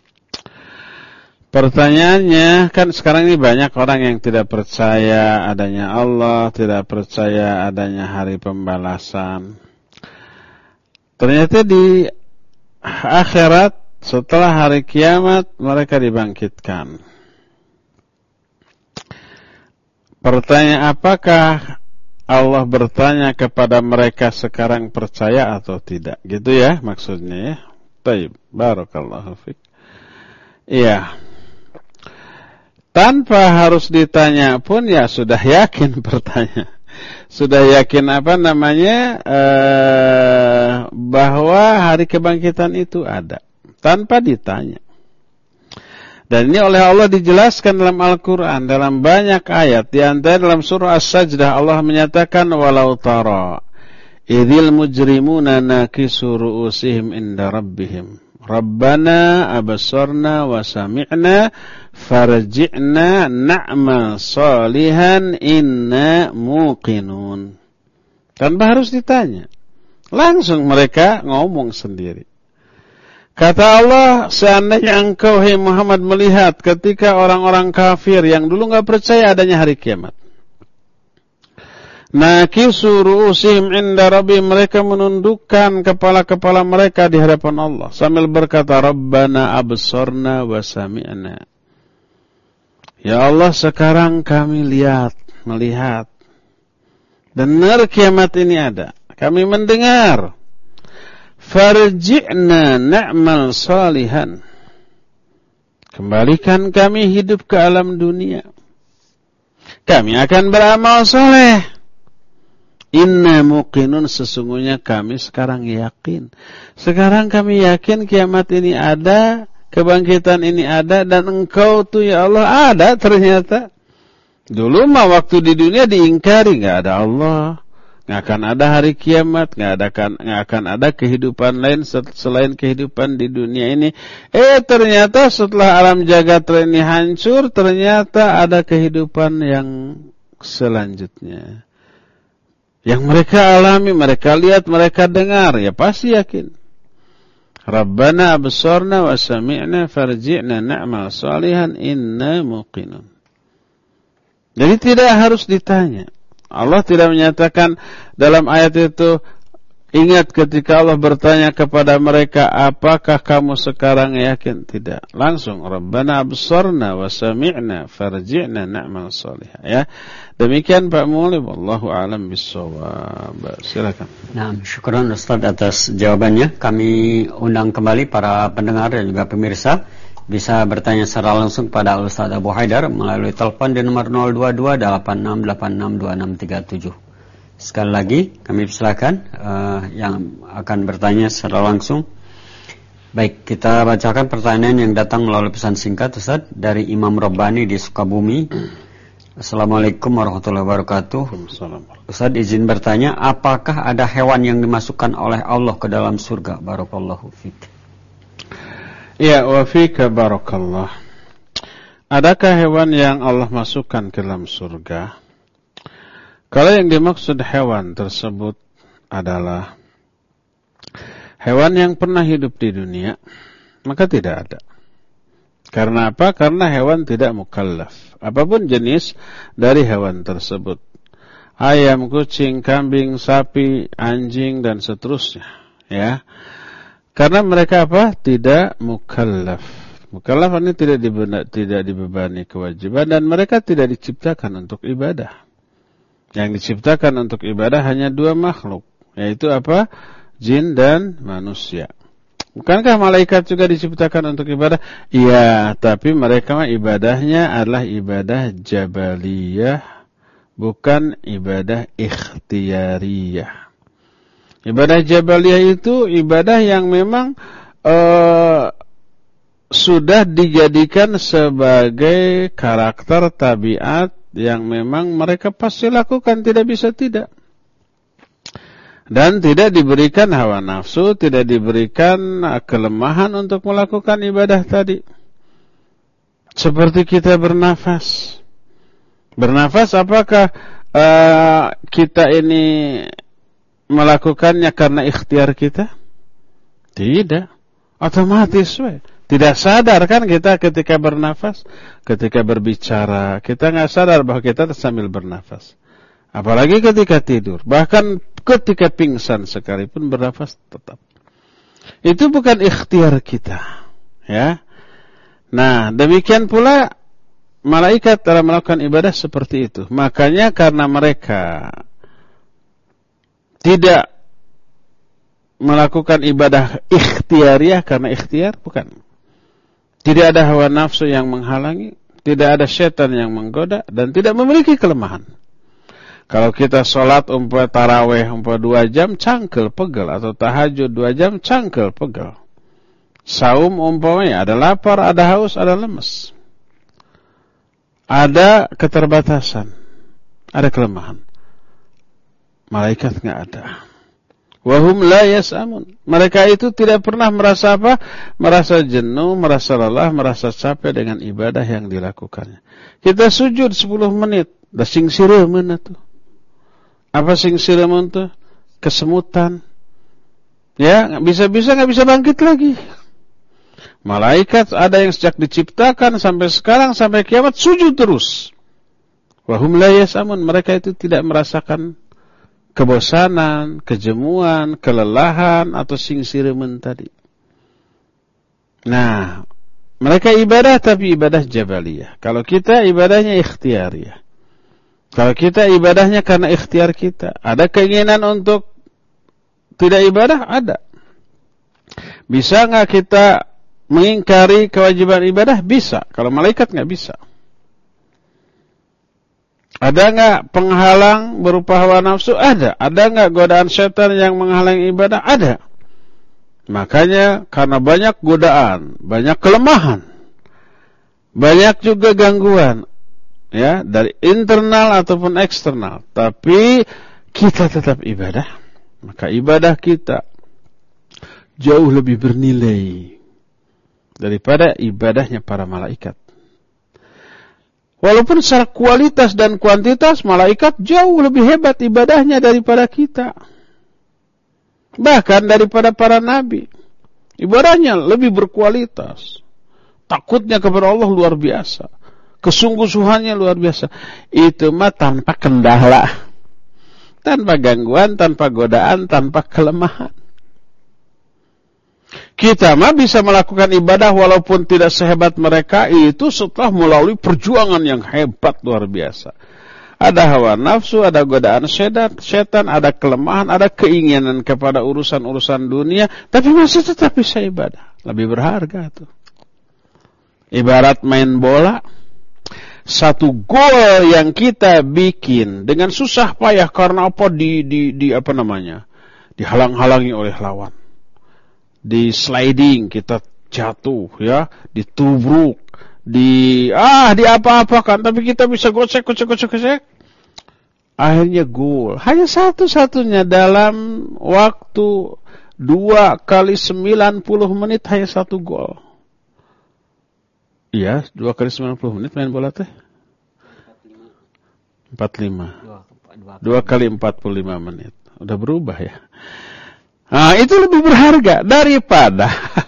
Pertanyaannya, kan sekarang ini banyak orang yang tidak percaya adanya Allah, tidak percaya adanya hari pembalasan. Ternyata di akhirat setelah hari kiamat mereka dibangkitkan. Pertanyaan, apakah Allah bertanya kepada mereka sekarang percaya atau tidak? Gitu ya maksudnya ya. Baik, barakallahu fiik. Iya. Tanpa harus ditanya pun ya sudah yakin bertanya. Sudah yakin apa namanya eh, bahwa hari kebangkitan itu ada tanpa ditanya. Dan ini oleh Allah dijelaskan dalam Al-Quran, dalam banyak ayat. Di antara dalam surah As-Sajdah Allah menyatakan, walau tara idhil mujrimuna nakisu ru'usihim inda rabbihim Rabbana abasarna wa sami'na farji'na na'mal salihan inna muqinun. Tanpa harus ditanya, langsung mereka ngomong sendiri. Kata Allah, seandainya engkau, hai Muhammad, melihat ketika orang-orang kafir yang dulu enggak percaya adanya hari kiamat, nakisu ru'usihim inda rabbihim, mereka menundukkan kepala-kepala mereka di hadapan Allah sambil berkata, Rabbana absarna wa sami'na. Ya Allah, sekarang kami lihat, melihat, benar kiamat ini ada, kami mendengar. Farji'na na'mal salihan, kembalikan kami hidup ke alam dunia, kami akan beramal soleh. Inna muqinun, sesungguhnya kami sekarang yakin. Sekarang kami yakin kiamat ini ada, kebangkitan ini ada, dan engkau tuh ya Allah ada ternyata. Dulu mah waktu di dunia diingkari, nggak ada Allah, nggak akan ada hari kiamat, nggak ada kan, nggak akan ada kehidupan lain selain kehidupan di dunia ini. Eh ternyata setelah alam jagat ini hancur, ternyata ada kehidupan yang selanjutnya, yang mereka alami, mereka lihat, mereka dengar, ya pasti yakin. Rabbana absarna wa sami'na farji'na na'mal salihan inna muqinun. Jadi tidak harus ditanya. Allah tidak menyatakan dalam ayat itu, ingat ketika Allah bertanya kepada mereka, apakah kamu sekarang yakin? Tidak. Langsung, Rabbana absarna wa sami'na farji'na na'mal salihah. Ya. Demikian Pak Muli, wallahu a'lam bissawab. Silakan. Nah, syukran Ustaz atas jawabannya. Kami undang kembali para pendengar dan juga pemirsa bisa bertanya secara langsung kepada Ustaz Abu Haidar melalui telepon di nomor nol dua dua delapan enam delapan enam dua enam tiga tujuh. Sekali lagi kami persilakan uh, yang akan bertanya secara langsung. Baik, kita bacakan pertanyaan yang datang melalui pesan singkat Ustaz dari Imam Rabbani di Sukabumi. Assalamualaikum warahmatullahi wabarakatuh. Ustaz izin bertanya, apakah ada hewan yang dimasukkan oleh Allah ke dalam surga? Barakallahu fiik. Ya, wa fika barakallah. Adakah hewan yang Allah masukkan ke dalam surga? Kalau yang dimaksud hewan tersebut adalah hewan yang pernah hidup di dunia, maka tidak ada. Karena apa? Karena hewan tidak mukallaf. Apapun jenis dari hewan tersebut. Ayam, kucing, kambing, sapi, anjing, dan seterusnya. Ya. Karena mereka apa? Tidak mukallaf. Mukallaf ini tidak dibebani, tidak dibebani kewajiban, dan mereka tidak diciptakan untuk ibadah. Yang diciptakan untuk ibadah hanya dua makhluk. Yaitu apa? Jin dan manusia. Bukankah malaikat juga diciptakan untuk ibadah? Iya, tapi mereka mah ibadahnya adalah ibadah jabaliyah, bukan ibadah ikhtiyariyah. Ibadah jabaliyah itu ibadah yang memang uh, sudah dijadikan sebagai karakter tabiat yang memang mereka pasti lakukan, tidak bisa tidak. Dan tidak diberikan hawa nafsu, tidak diberikan kelemahan untuk melakukan ibadah tadi. Seperti kita bernafas. Bernafas apakah uh, kita ini melakukannya karena ikhtiar kita? Tidak. Otomatis we. Tidak sadar kan kita ketika bernafas, ketika berbicara, kita nggak sadar bahwa kita sambil bernafas. Apalagi ketika tidur, bahkan ketika pingsan sekalipun bernafas tetap. Itu bukan ikhtiar kita, ya. Nah, demikian pula malaikat dalam melakukan ibadah seperti itu. Makanya karena mereka tidak melakukan ibadah ikhtiariah karena ikhtiar, bukan. Tidak ada hawa nafsu yang menghalangi, tidak ada setan yang menggoda, dan tidak memiliki kelemahan. Kalau kita sholat umpama taraweh umpama dua jam cangkel pegel, atau tahajud dua jam cangkel pegel. Saum umpamanya ada lapar, ada haus, ada lemes. Ada keterbatasan, ada kelemahan. Malaikat enggak ada. Wahum la yas'amun. Mereka itu tidak pernah merasa apa? Merasa jenuh, merasa lelah, merasa capek dengan ibadah yang dilakukannya. Kita sujud sepuluh menit, dah sing sireun atuh. Apa sing sireun tuh? Kesemutan. Ya, bisa-bisa enggak bisa bangkit lagi. Malaikat ada yang sejak diciptakan sampai sekarang sampai kiamat sujud terus. Wahum la yas'amun. Mereka itu tidak merasakan kebosanan, kejemuan, kelelahan atau sing sireun tadi. Nah, mereka ibadah tapi ibadah jabaliyah. Kalau kita ibadahnya ikhtiariyah. Kalau kita ibadahnya karena ikhtiar kita. Ada keinginan untuk tidak ibadah? Ada. Bisa enggak kita mengingkari kewajiban ibadah? Bisa. Kalau malaikat enggak bisa. Ada enggak penghalang berupa hawa nafsu? Ada. Ada enggak godaan syaitan yang menghalangi ibadah? Ada. Makanya karena banyak godaan, banyak kelemahan, banyak juga gangguan, ya, dari internal ataupun eksternal, tapi kita tetap ibadah, maka ibadah kita jauh lebih bernilai daripada ibadahnya para malaikat. Walaupun secara kualitas dan kuantitas malaikat jauh lebih hebat ibadahnya daripada kita, bahkan daripada para nabi. Ibadahnya lebih berkualitas, takutnya kepada Allah luar biasa, kesungguh-sungguhannya luar biasa. Itu mah tanpa kendala, tanpa gangguan, tanpa godaan, tanpa kelemahan. Kita mah bisa melakukan ibadah walaupun tidak sehebat mereka, itu setelah melalui perjuangan yang hebat luar biasa. Ada hawa nafsu, ada godaan setan, ada kelemahan, ada keinginan kepada urusan-urusan dunia, tapi masih tetap bisa ibadah. Lebih berharga tuh. Ibarat main bola, satu gol yang kita bikin dengan susah payah karena apa di di di apa namanya? Dihalang-halangi oleh lawan. Di sliding kita jatuh ya, ditubruk, di ah di apa-apakan, tapi kita bisa gocek gocek gocek gocek. Akhirnya gol. Hanya satu-satunya dalam waktu dua kali sembilan puluh menit hanya satu gol. Iya, dua kali sembilan puluh menit main bola teh. empat puluh lima. Dua kali empat puluh lima menit. Udah berubah ya. Nah, itu lebih berharga daripada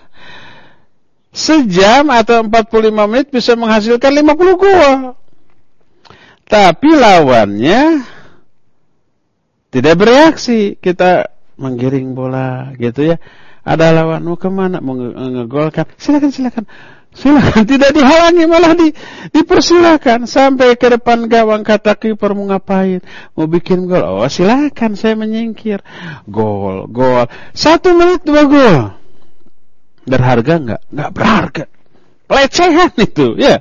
sejam atau empat puluh lima menit bisa menghasilkan lima puluh gol. Tapi lawannya tidak bereaksi. Kita menggiring bola gitu ya. Ada lawan mau kemana? Mau ngegolkan. Silakan silakan. Silakan, tidak dihalangi, malah di, dipersilakan sampai ke depan gawang. Kata kiper mau ngapain? Mau bikin gol. Oh, silakan, saya menyingkir. Gol, gol. Satu menit dua gol. Berharga enggak? Enggak berharga. Pelecehan itu, ya.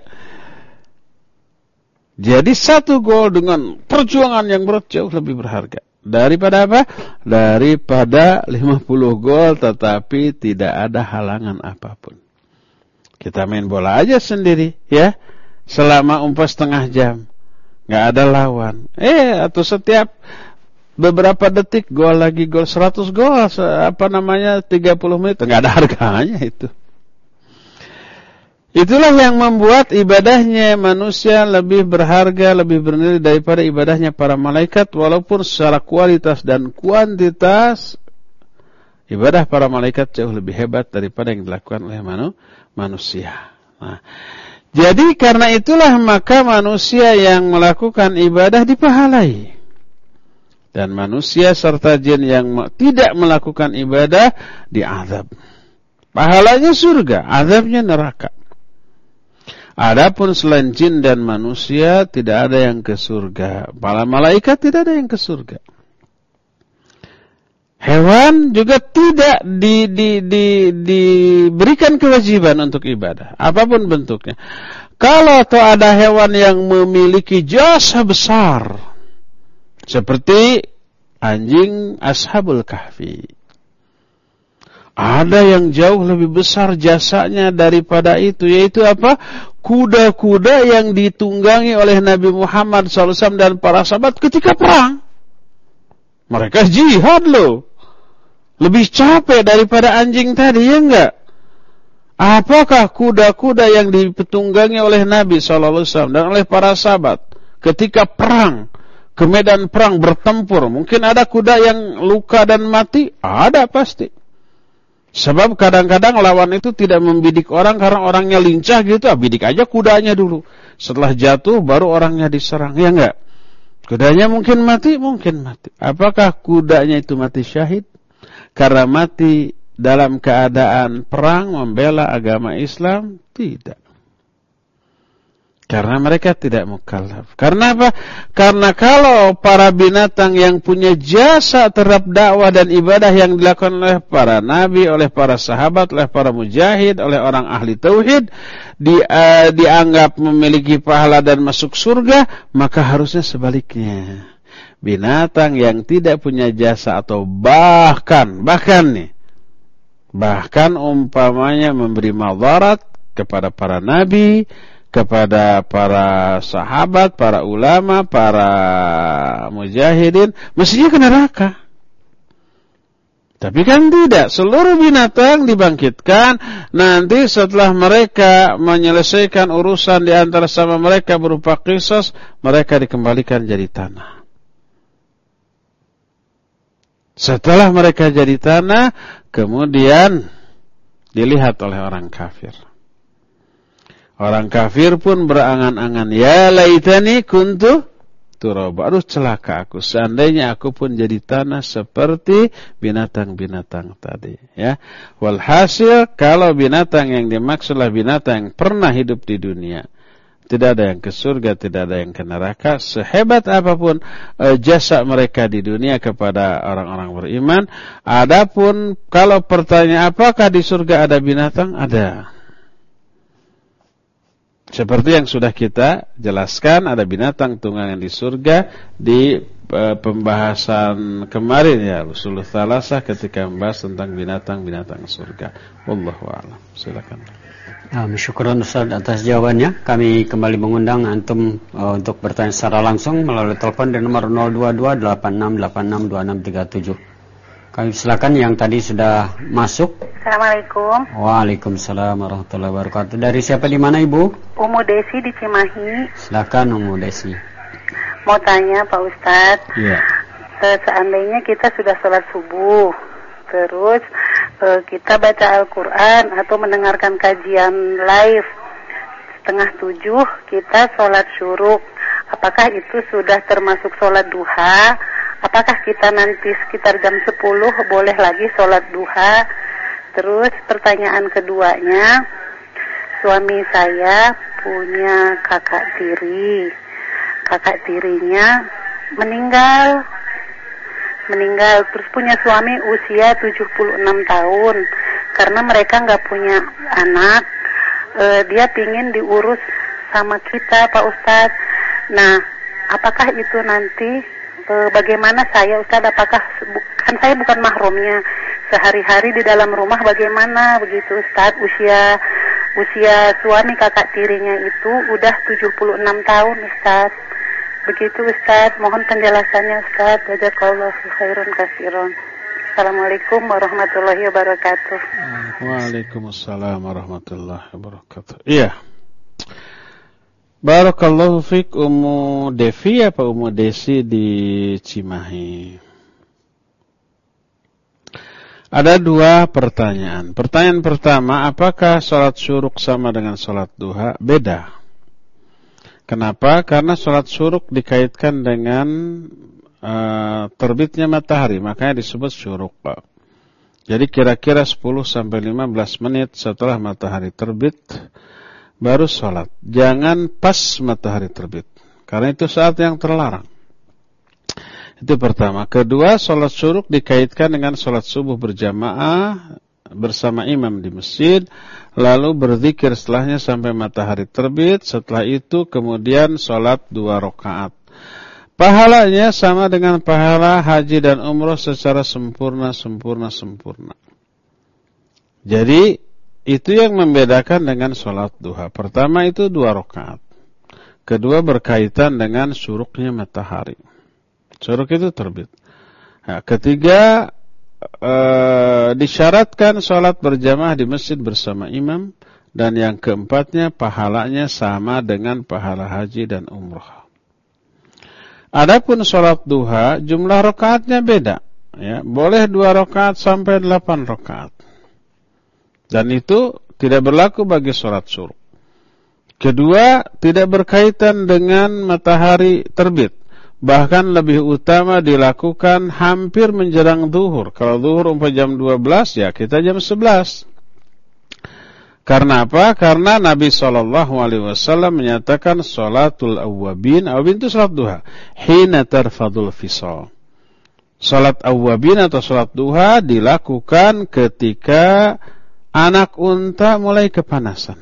Jadi satu gol dengan perjuangan yang berat jauh lebih berharga. Daripada apa? Daripada lima puluh gol tetapi tidak ada halangan apapun. Kita main bola aja sendiri, ya. Selama umpah setengah jam. Nggak ada lawan. Eh, atau setiap beberapa detik gol lagi, gol seratus gol, apa namanya, tiga puluh menit. Nggak ada harganya itu. Itulah yang membuat ibadahnya manusia lebih berharga, lebih bernilai daripada ibadahnya para malaikat. Walaupun secara kualitas dan kuantitas, ibadah para malaikat jauh lebih hebat daripada yang dilakukan oleh manu, manusia. Nah, jadi karena itulah maka manusia yang melakukan ibadah dipahalai. Dan manusia serta jin yang tidak melakukan ibadah diazab. Pahalanya surga, azabnya neraka. Adapun selain jin dan manusia tidak ada yang ke surga. Para malaikat tidak ada yang ke surga. Hewan juga tidak di, di, di, diberikan kewajiban untuk ibadah, apapun bentuknya. Kalau toh ada hewan yang memiliki jasa besar, seperti anjing Ashabul Kahfi, ada yang jauh lebih besar jasanya daripada itu, yaitu apa? Kuda-kuda yang ditunggangi oleh Nabi Muhammad shallallahu alaihi wasallam dan para sahabat ketika perang. Mereka jihad loh. Lebih capek daripada anjing tadi, ya enggak? Apakah kuda-kuda yang ditunggangi oleh Nabi shallallahu alaihi wasallam dan oleh para sahabat ketika perang, ke medan perang bertempur, mungkin ada kuda yang luka dan mati? Ada pasti. Sebab kadang-kadang lawan itu tidak membidik orang karena orangnya lincah gitu, ah, bidik aja kudanya dulu. Setelah jatuh baru orangnya diserang, ya enggak? Kudanya mungkin mati, mungkin mati. Apakah kudanya itu mati syahid? Karena mati dalam keadaan perang membela agama Islam? Tidak. Karena mereka tidak mukallaf. Karena apa? Karena kalau para binatang yang punya jasa terhadap dakwah dan ibadah yang dilakukan oleh para nabi, oleh para sahabat, oleh para mujahid, oleh orang ahli tauhid, di, uh, dianggap memiliki pahala dan masuk surga, maka harusnya sebaliknya. Binatang yang tidak punya jasa atau bahkan, bahkan nih, bahkan umpamanya memberi madarat kepada para nabi, kepada para sahabat, para ulama, para mujahidin, mestinya ke neraka. Tapi kan tidak, seluruh binatang dibangkitkan, nanti setelah mereka menyelesaikan urusan di antara sama mereka berupa qisas, mereka dikembalikan jadi tanah. Setelah mereka jadi tanah, kemudian dilihat oleh orang kafir. Orang kafir pun berangan-angan, ya laitani kuntu turaba. Aduh celaka aku, seandainya aku pun jadi tanah seperti binatang-binatang tadi. Ya, walhasil kalau binatang yang dimaksudlah binatang yang pernah hidup di dunia, tidak ada yang ke surga, tidak ada yang ke neraka. Sehebat apapun e, jasa mereka di dunia kepada orang-orang beriman. Adapun kalau pertanyaan apakah di surga ada binatang? Ada. Seperti yang sudah kita jelaskan, ada binatang tunggangan di surga, di pembahasan kemarin ya, usul tsalasah ketika membahas tentang binatang-binatang surga. Wallahu a'lam. Silakan. Nah, syukuran Ustaz atas jawabannya. Kami kembali mengundang antum uh, untuk bertanya secara langsung melalui telepon di nomor nol dua dua delapan enam delapan enam dua enam tiga tujuh. Kami silakan yang tadi sudah masuk. Assalamualaikum. Waalaikumsalam warahmatullahi wabarakatuh. Dari siapa di mana Ibu? Umu Desi di Cimahi. Silakan Umu Desi. Mau tanya Pak Ustadz. Iya. Seandainya kita sudah sholat subuh, terus e, kita baca Al-Quran atau mendengarkan kajian live setengah tujuh, kita sholat syuruk. Apakah itu sudah termasuk sholat duha? Apakah kita nanti sekitar jam sepuluh boleh lagi sholat duha? Terus pertanyaan keduanya, suami saya punya kakak tiri. Kakak tirinya meninggal. Meninggal, terus punya suami usia tujuh puluh enam tahun. Karena mereka nggak punya anak, e, dia pingin diurus sama kita Pak Ustadz. Nah, apakah itu nanti e, bagaimana saya Ustadz, apakah, kan saya bukan mahramnya, sehari-hari di dalam rumah bagaimana begitu Ustadz, usia usia suami kakak tirinya itu udah tujuh puluh enam tahun Ustadz. Begitu Ustadz, mohon penjelasannya Ustadz. Jazakallahu khairan katsiran. Assalamualaikum warahmatullahi wabarakatuh. Waalaikumsalam warahmatullahi wabarakatuh. Iya. Barakallahu fiik Ummu Devi apa Ummu Desi di Cimahi. Ada dua pertanyaan. Pertanyaan pertama, apakah sholat syuruk sama dengan sholat duha? Beda. Kenapa? Karena sholat syuruk dikaitkan dengan uh, terbitnya matahari, makanya disebut syuruk. Jadi kira-kira sepuluh sampai lima belas menit setelah matahari terbit baru sholat. Jangan pas matahari terbit, karena itu saat yang terlarang. Itu pertama. Kedua, sholat syuruk dikaitkan dengan sholat subuh berjamaah bersama imam di masjid, lalu berzikir setelahnya sampai matahari terbit. Setelah itu kemudian sholat dua rakaat. Pahalanya sama dengan pahala haji dan umroh secara sempurna, sempurna, sempurna. Jadi itu yang membedakan dengan sholat duha. Pertama itu dua rakaat. Kedua berkaitan dengan syuruknya matahari. Syuruk itu terbit. Nah, ketiga e, disyaratkan sholat berjamaah di masjid bersama imam. Dan yang keempatnya pahalanya sama dengan pahala haji dan umroh. Adapun sholat duha jumlah rakaatnya beda. Ya, boleh dua rakaat sampai delapan rakaat. Dan itu tidak berlaku bagi sholat syuruk. Kedua, tidak berkaitan dengan matahari terbit. Bahkan lebih utama dilakukan hampir menjelang zuhur. Kalau zuhur umpamanya jam dua belas, ya kita jam sebelas. Karena apa? Karena Nabi shallallahu alaihi wasallam menyatakan sholatul awwabin. Awwabin itu sholat duha. Hina tarfadul fisal. Sholat awwabin atau sholat duha dilakukan ketika anak unta mulai kepanasan.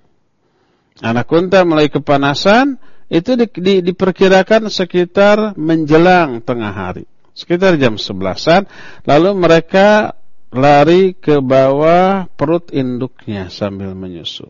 Anak unta mulai kepanasan itu di, di, diperkirakan sekitar menjelang tengah hari, sekitar jam sebelasan. Lalu mereka lari ke bawah perut induknya sambil menyusu.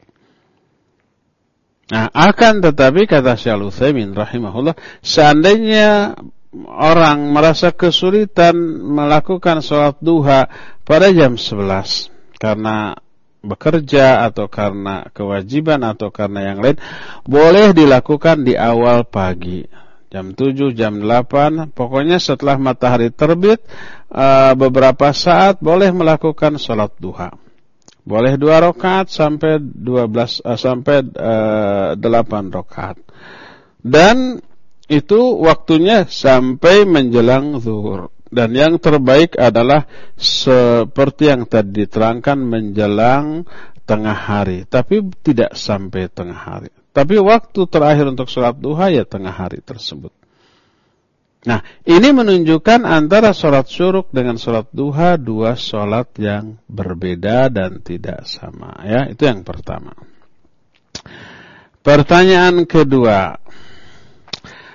Nah, akan tetapi kata Syekh Al-Utsaimin rahimahullah, seandainya orang merasa kesulitan melakukan sholat duha pada jam sebelas karena bekerja atau karena kewajiban atau karena yang lain, boleh dilakukan di awal pagi, jam tujuh, jam delapan, pokoknya setelah matahari terbit beberapa saat boleh melakukan sholat duha. Boleh dua rakaat sampai dua belas sampai delapan rakaat. Dan itu waktunya sampai menjelang zuhur. Dan yang terbaik adalah seperti yang tadi diterangkan menjelang tengah hari. Tapi tidak sampai tengah hari. Tapi waktu terakhir untuk sholat duha ya tengah hari tersebut. Nah, ini menunjukkan antara sholat syuruk dengan sholat duha dua sholat yang berbeda dan tidak sama. Ya, itu yang pertama. Pertanyaan kedua.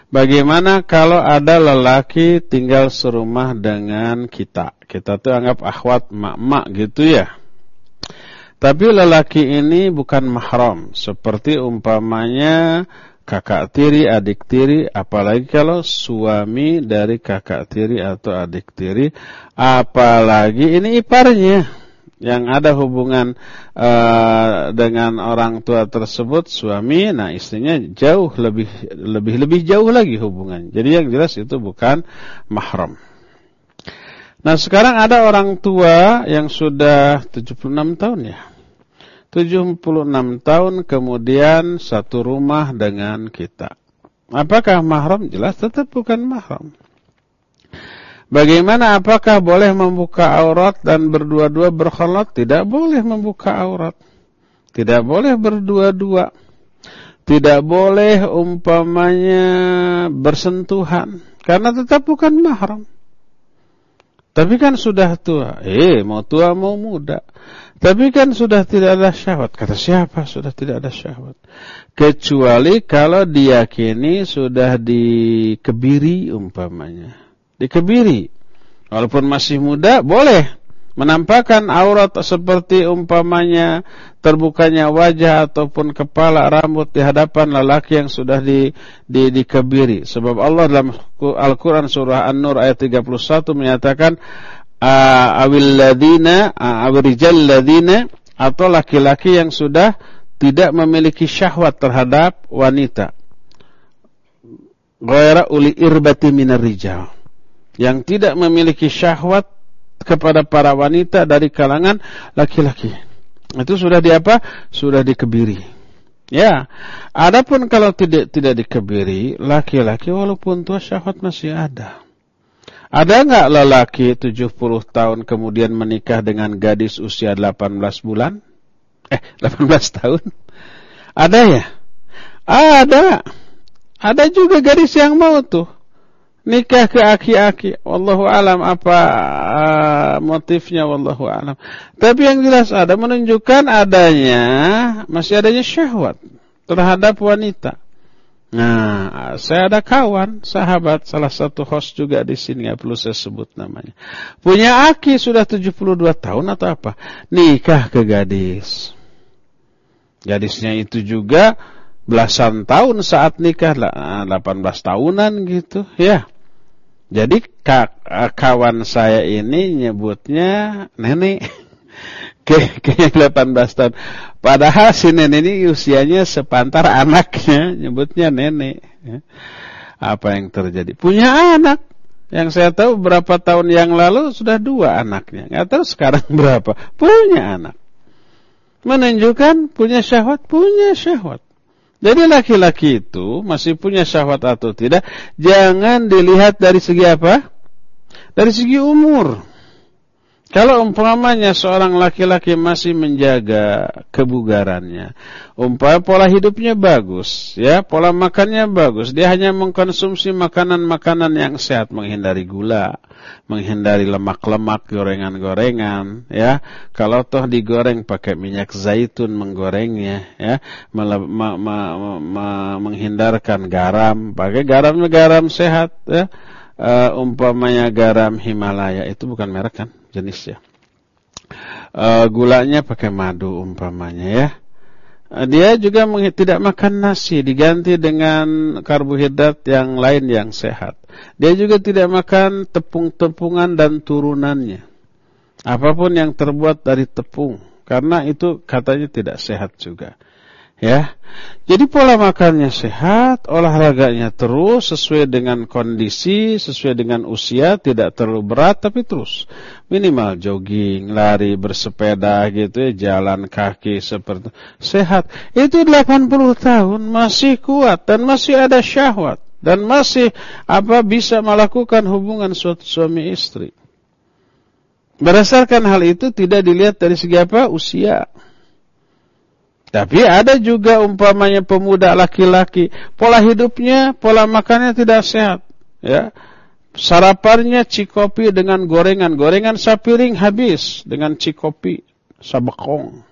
Bagaimana kalau ada lelaki tinggal serumah dengan kita? Kita tuh anggap akhwat mak-mak gitu ya. Tapi lelaki ini bukan mahram, seperti umpamanya kakak tiri, adik tiri, apalagi kalau suami dari kakak tiri atau adik tiri, apalagi ini iparnya yang ada hubungan uh, dengan orang tua tersebut, suami, nah istrinya jauh lebih lebih lebih jauh lagi hubungan. Jadi yang jelas itu bukan mahram. Nah, sekarang ada orang tua yang sudah tujuh puluh enam tahun ya. tujuh puluh enam tahun kemudian satu rumah dengan kita. Apakah mahram? Jelas tetap bukan mahram. Bagaimana, apakah boleh membuka aurat dan berdua-dua berkhalat? Tidak boleh membuka aurat. Tidak boleh berdua-dua. Tidak boleh umpamanya bersentuhan. Karena tetap bukan mahram. Tapi kan sudah tua. Eh, mau tua mau muda. Tapi kan sudah tidak ada syahwat. Kata siapa sudah tidak ada syahwat? Kecuali kalau diyakini sudah dikebiri umpamanya. Dikebiri. Walaupun masih muda, boleh menampakkan aurat seperti umpamanya terbukanya wajah ataupun kepala, rambut di hadapan lelaki yang sudah di, di, dikebiri. Sebab Allah dalam Al-Quran surah An-Nur ayat tiga puluh satu menyatakan, awil ladina, awil rijal ladina, atau laki-laki yang sudah tidak memiliki syahwat terhadap wanita. Ghaira uli irbati minar rijal, yang tidak memiliki syahwat kepada para wanita dari kalangan laki-laki. Itu sudah di apa? Sudah dikebiri. Ya. Adapun kalau tidak tidak dikebiri, laki-laki walaupun tua syahwat masih ada. Ada enggak lelaki tujuh puluh tahun kemudian menikah dengan gadis usia delapan belas bulan? Eh, delapan belas tahun? Ada ya? Ada. Ada juga gadis yang mau tuh nikah ke aki-aki. Wallahu alam apa uh, motifnya, wallahu alam. Tapi yang jelas ada menunjukkan adanya, masih adanya syahwat terhadap wanita. Nah, saya ada kawan, sahabat, salah satu host juga di sini, nggak perlu saya sebut namanya. Punya aki sudah tujuh puluh dua tahun atau apa? Nikah ke gadis. Gadisnya itu juga belasan tahun saat nikah, delapan belas tahunan gitu, ya. Jadi kawan saya ini nyebutnya nenek ke, ke delapan belas tahun. Padahal si nenek ini usianya sepantar anaknya, nyebutnya nenek. Ya. Apa yang terjadi? Punya anak. Yang saya tahu berapa tahun yang lalu sudah dua anaknya. Nggak tahu sekarang berapa. Punya anak. Menunjukkan punya syahwat, punya syahwat. Jadi laki-laki itu masih punya syahwat atau tidak, jangan dilihat dari segi apa? Dari segi umur. Kalau umpamanya seorang laki-laki masih menjaga kebugarannya, umpamanya pola hidupnya bagus, ya, pola makannya bagus, dia hanya mengkonsumsi makanan-makanan yang sehat, menghindari gula, menghindari lemak-lemak, gorengan-gorengan, ya. Kalau toh digoreng pakai minyak zaitun menggorengnya, ya, Mele- ma- ma- ma- menghindarkan garam, pakai garamnya garam sehat, ya. Uh, umpamanya garam Himalaya, itu bukan merek kan, jenis ya. Uh, gulanya pakai madu umpamanya, ya. Uh, dia juga meng- tidak makan nasi, diganti dengan karbohidrat yang lain yang sehat. Dia juga tidak makan tepung-tepungan dan turunannya, apapun yang terbuat dari tepung, karena itu katanya tidak sehat juga. Ya, jadi pola makannya sehat, olahraganya terus sesuai dengan kondisi, sesuai dengan usia, tidak terlalu berat tapi terus minimal jogging, lari, bersepeda gitu ya, jalan kaki seperti sehat. Itu delapan puluh tahun masih kuat dan masih ada syahwat dan masih apa bisa melakukan hubungan suatu suami istri. Berdasarkan hal itu tidak dilihat dari segi apa? Usia. Tapi ada juga umpamanya pemuda laki-laki, pola hidupnya, pola makannya tidak sehat, ya. Sarapannya cikopi dengan gorengan, gorengan sapiring habis dengan cikopi sabekong.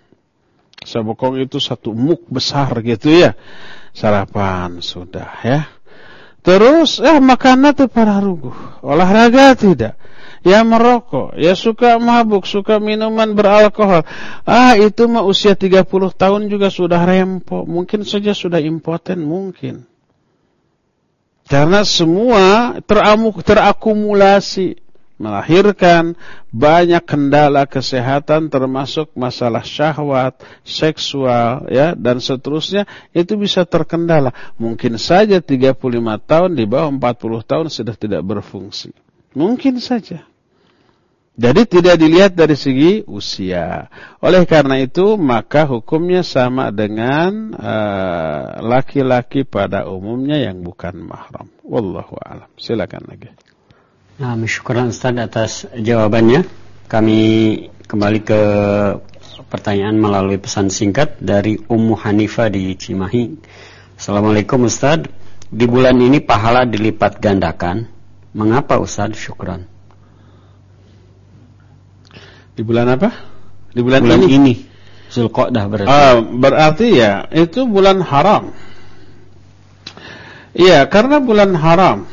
Sabekong itu satu muk besar gitu ya. Sarapan sudah, ya. Terus eh makanan tuh para ruguh, olahraga tidak. Ya merokok, ya suka mabuk, suka minuman beralkohol. Ah, itu mah usia tiga puluh tahun juga sudah rempok. Mungkin saja sudah impoten, mungkin. Karena semua teramuk, terakumulasi, melahirkan banyak kendala kesehatan, termasuk masalah syahwat, seksual, ya, dan seterusnya. Itu bisa terkendala. Mungkin saja tiga puluh lima tahun, di bawah empat puluh tahun sudah tidak berfungsi. Mungkin saja. Jadi tidak dilihat dari segi usia. Oleh karena itu, maka hukumnya sama dengan uh, laki-laki pada umumnya yang bukan mahram. Wallahu a'lam. Silakan lagi. Nah, syukuran Ustaz atas jawabannya. Kami kembali ke pertanyaan melalui pesan singkat dari Ummu Hanifah di Cimahi. Assalamualaikum Ustaz. Di bulan ini pahala dilipat gandakan. Mengapa Ustaz? Syukran. Di bulan apa? Di bulan, bulan ini. ini. Zulqa'dah berarti. Uh, berarti ya, itu bulan haram. Iya, karena bulan haram.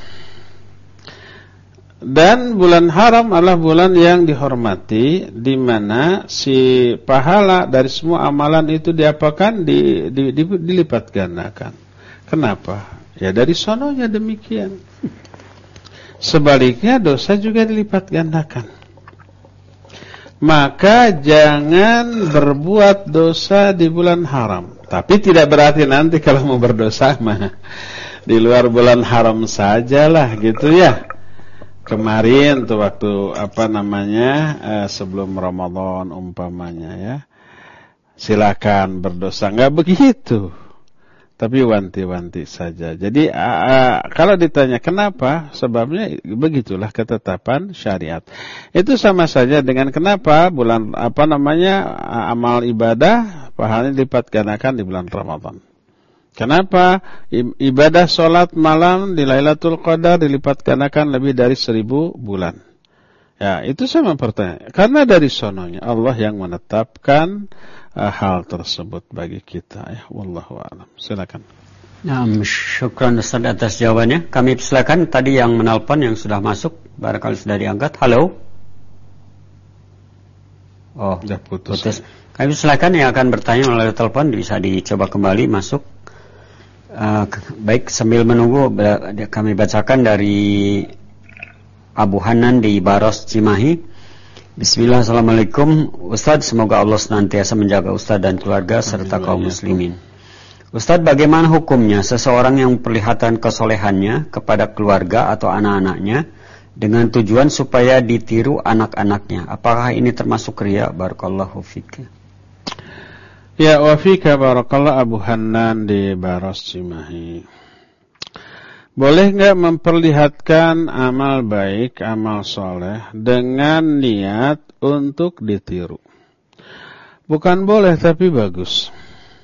Dan bulan haram adalah bulan yang dihormati, di mana si pahala dari semua amalan itu diapakan? Di, di, di, dilipat gandakan. Kenapa? Ya dari sononya demikian. Sebaliknya dosa juga dilipat gandakan. Maka jangan berbuat dosa di bulan haram. Tapi tidak berarti nanti kalau mau berdosa mah di luar bulan haram sajalah gitu ya. Kemarin tuh waktu apa namanya eh, sebelum Ramadan umpamanya ya. Silakan berdosa, enggak begitu. Tapi wanti-wanti saja. Jadi uh, kalau ditanya kenapa, sebabnya begitulah ketetapan syariat. Itu sama saja dengan kenapa bulan apa namanya amal ibadah pahalanya dilipat gandakan di bulan Ramadan. Kenapa ibadah sholat malam di Lailatul Qadar dilipat gandakan lebih dari seribu bulan? Ya, itu sama pertanyaan. Karena dari sononya Allah yang menetapkan uh, hal tersebut bagi kita. Ya, wallahu a'lam. Silakan. Nah, syukran Ustaz atas jawabannya. Kami silakan tadi yang menelpon yang sudah masuk, barangkali sudah diangkat. Halo. Oh, sudah putus. putus. Kami silakan yang akan bertanya melalui telepon bisa dicoba kembali masuk. Uh, baik, sambil menunggu kami bacakan dari Abu Hanan di Baros Cimahi. Bismillah, assalamualaikum Ustaz, semoga Allah senantiasa menjaga Ustaz dan keluarga serta kaum muslimin. Ustaz, bagaimana hukumnya seseorang yang memperlihatkan kesolehannya kepada keluarga atau anak-anaknya dengan tujuan supaya ditiru anak-anaknya? Apakah ini termasuk riya? Barakallahu fik. Ya, wa fika barakallahu. Abu Hanan di Baros Cimahi. Boleh enggak memperlihatkan amal baik, amal soleh dengan niat untuk ditiru? Bukan boleh, tapi bagus.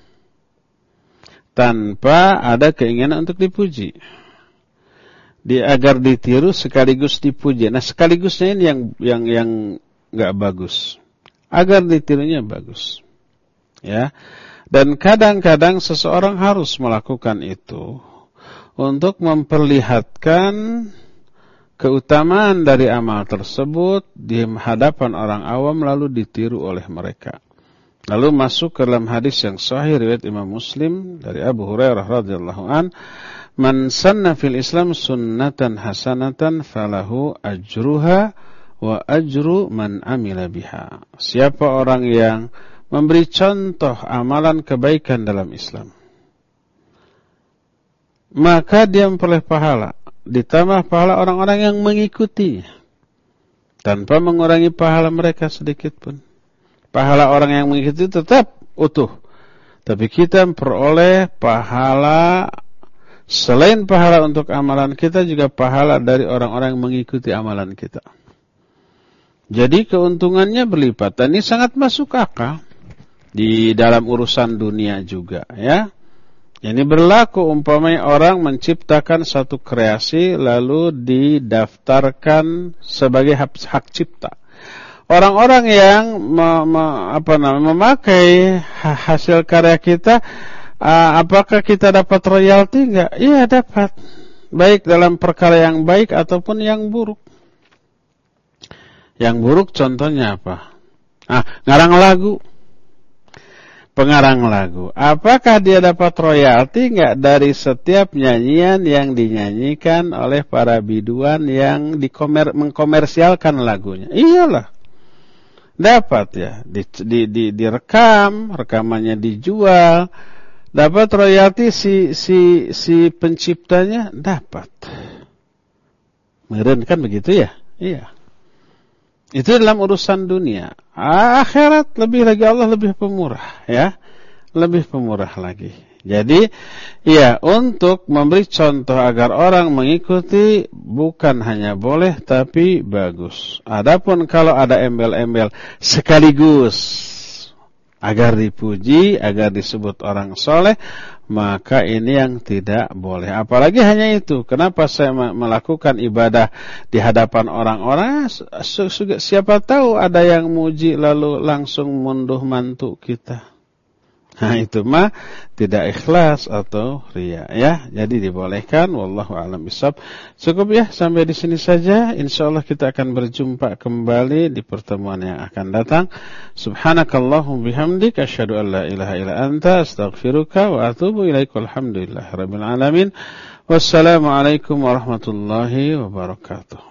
Tanpa ada keinginan untuk dipuji. Di agar ditiru sekaligus dipuji. Nah, sekaligusnya ini yang yang yang enggak bagus. Agar ditirunya bagus. Ya. Dan kadang-kadang seseorang harus melakukan itu untuk memperlihatkan keutamaan dari amal tersebut di hadapan orang awam lalu ditiru oleh mereka. Lalu masuk ke dalam hadis yang sahih riwayat Imam Muslim dari Abu Hurairah radhiyallahu an, "Man sanna fil Islam sunnatan hasanatan falahu ajruha wa ajru man amila biha." Siapa orang yang memberi contoh amalan kebaikan dalam Islam, maka dia memperoleh pahala, ditambah pahala orang-orang yang mengikutinya, tanpa mengurangi pahala mereka sedikit pun. Pahala orang yang mengikuti tetap utuh, tapi kita memperoleh pahala selain pahala untuk amalan kita, juga pahala dari orang-orang yang mengikuti amalan kita. Jadi keuntungannya berlipat, dan ini sangat masuk akal di dalam urusan dunia juga, ya. Ini berlaku umpamanya orang menciptakan satu kreasi lalu didaftarkan sebagai hak, hak cipta. Orang-orang yang me, me, apa namanya, memakai hasil karya kita, uh, apakah kita dapat royalti? Enggak? Iya, dapat. baik dalam perkara yang baik ataupun yang buruk. Yang buruk contohnya apa? Ah, ngarang lagu. Pengarang lagu. Apakah dia dapat royalti enggak dari setiap nyanyian yang dinyanyikan oleh para biduan yang dikomer, mengkomersialkan lagunya? Iyalah. Dapat ya. Di, di, di, direkam, rekamannya dijual. Dapat royalti si si si penciptanya? Dapat. Meren kan begitu ya? Iya. Itu dalam urusan dunia. Akhirat lebih lagi Allah lebih pemurah ya. Lebih pemurah lagi. Jadi ya, untuk memberi contoh agar orang mengikuti bukan hanya boleh tapi bagus. Adapun kalau ada embel-embel sekaligus agar dipuji, agar disebut orang soleh, maka ini yang tidak boleh. Apalagi hanya itu. Kenapa saya melakukan ibadah di hadapan orang-orang? Siapa tahu ada yang muji lalu langsung munduh mantu kita. Nah itu mah tidak ikhlas atau riya ya. Jadi dibolehkan. Wallahu a'lam bishawab. Cukup ya sampai di sini saja. Insyaallah kita akan berjumpa kembali di pertemuan yang akan datang. Subhanakallahumma bihamdik asyhadu an la ilaha illa anta astaghfiruka wa atubu ilaik. Walhamdulillahirabbil alamin. Wassalamualaikum warahmatullahi wabarakatuh.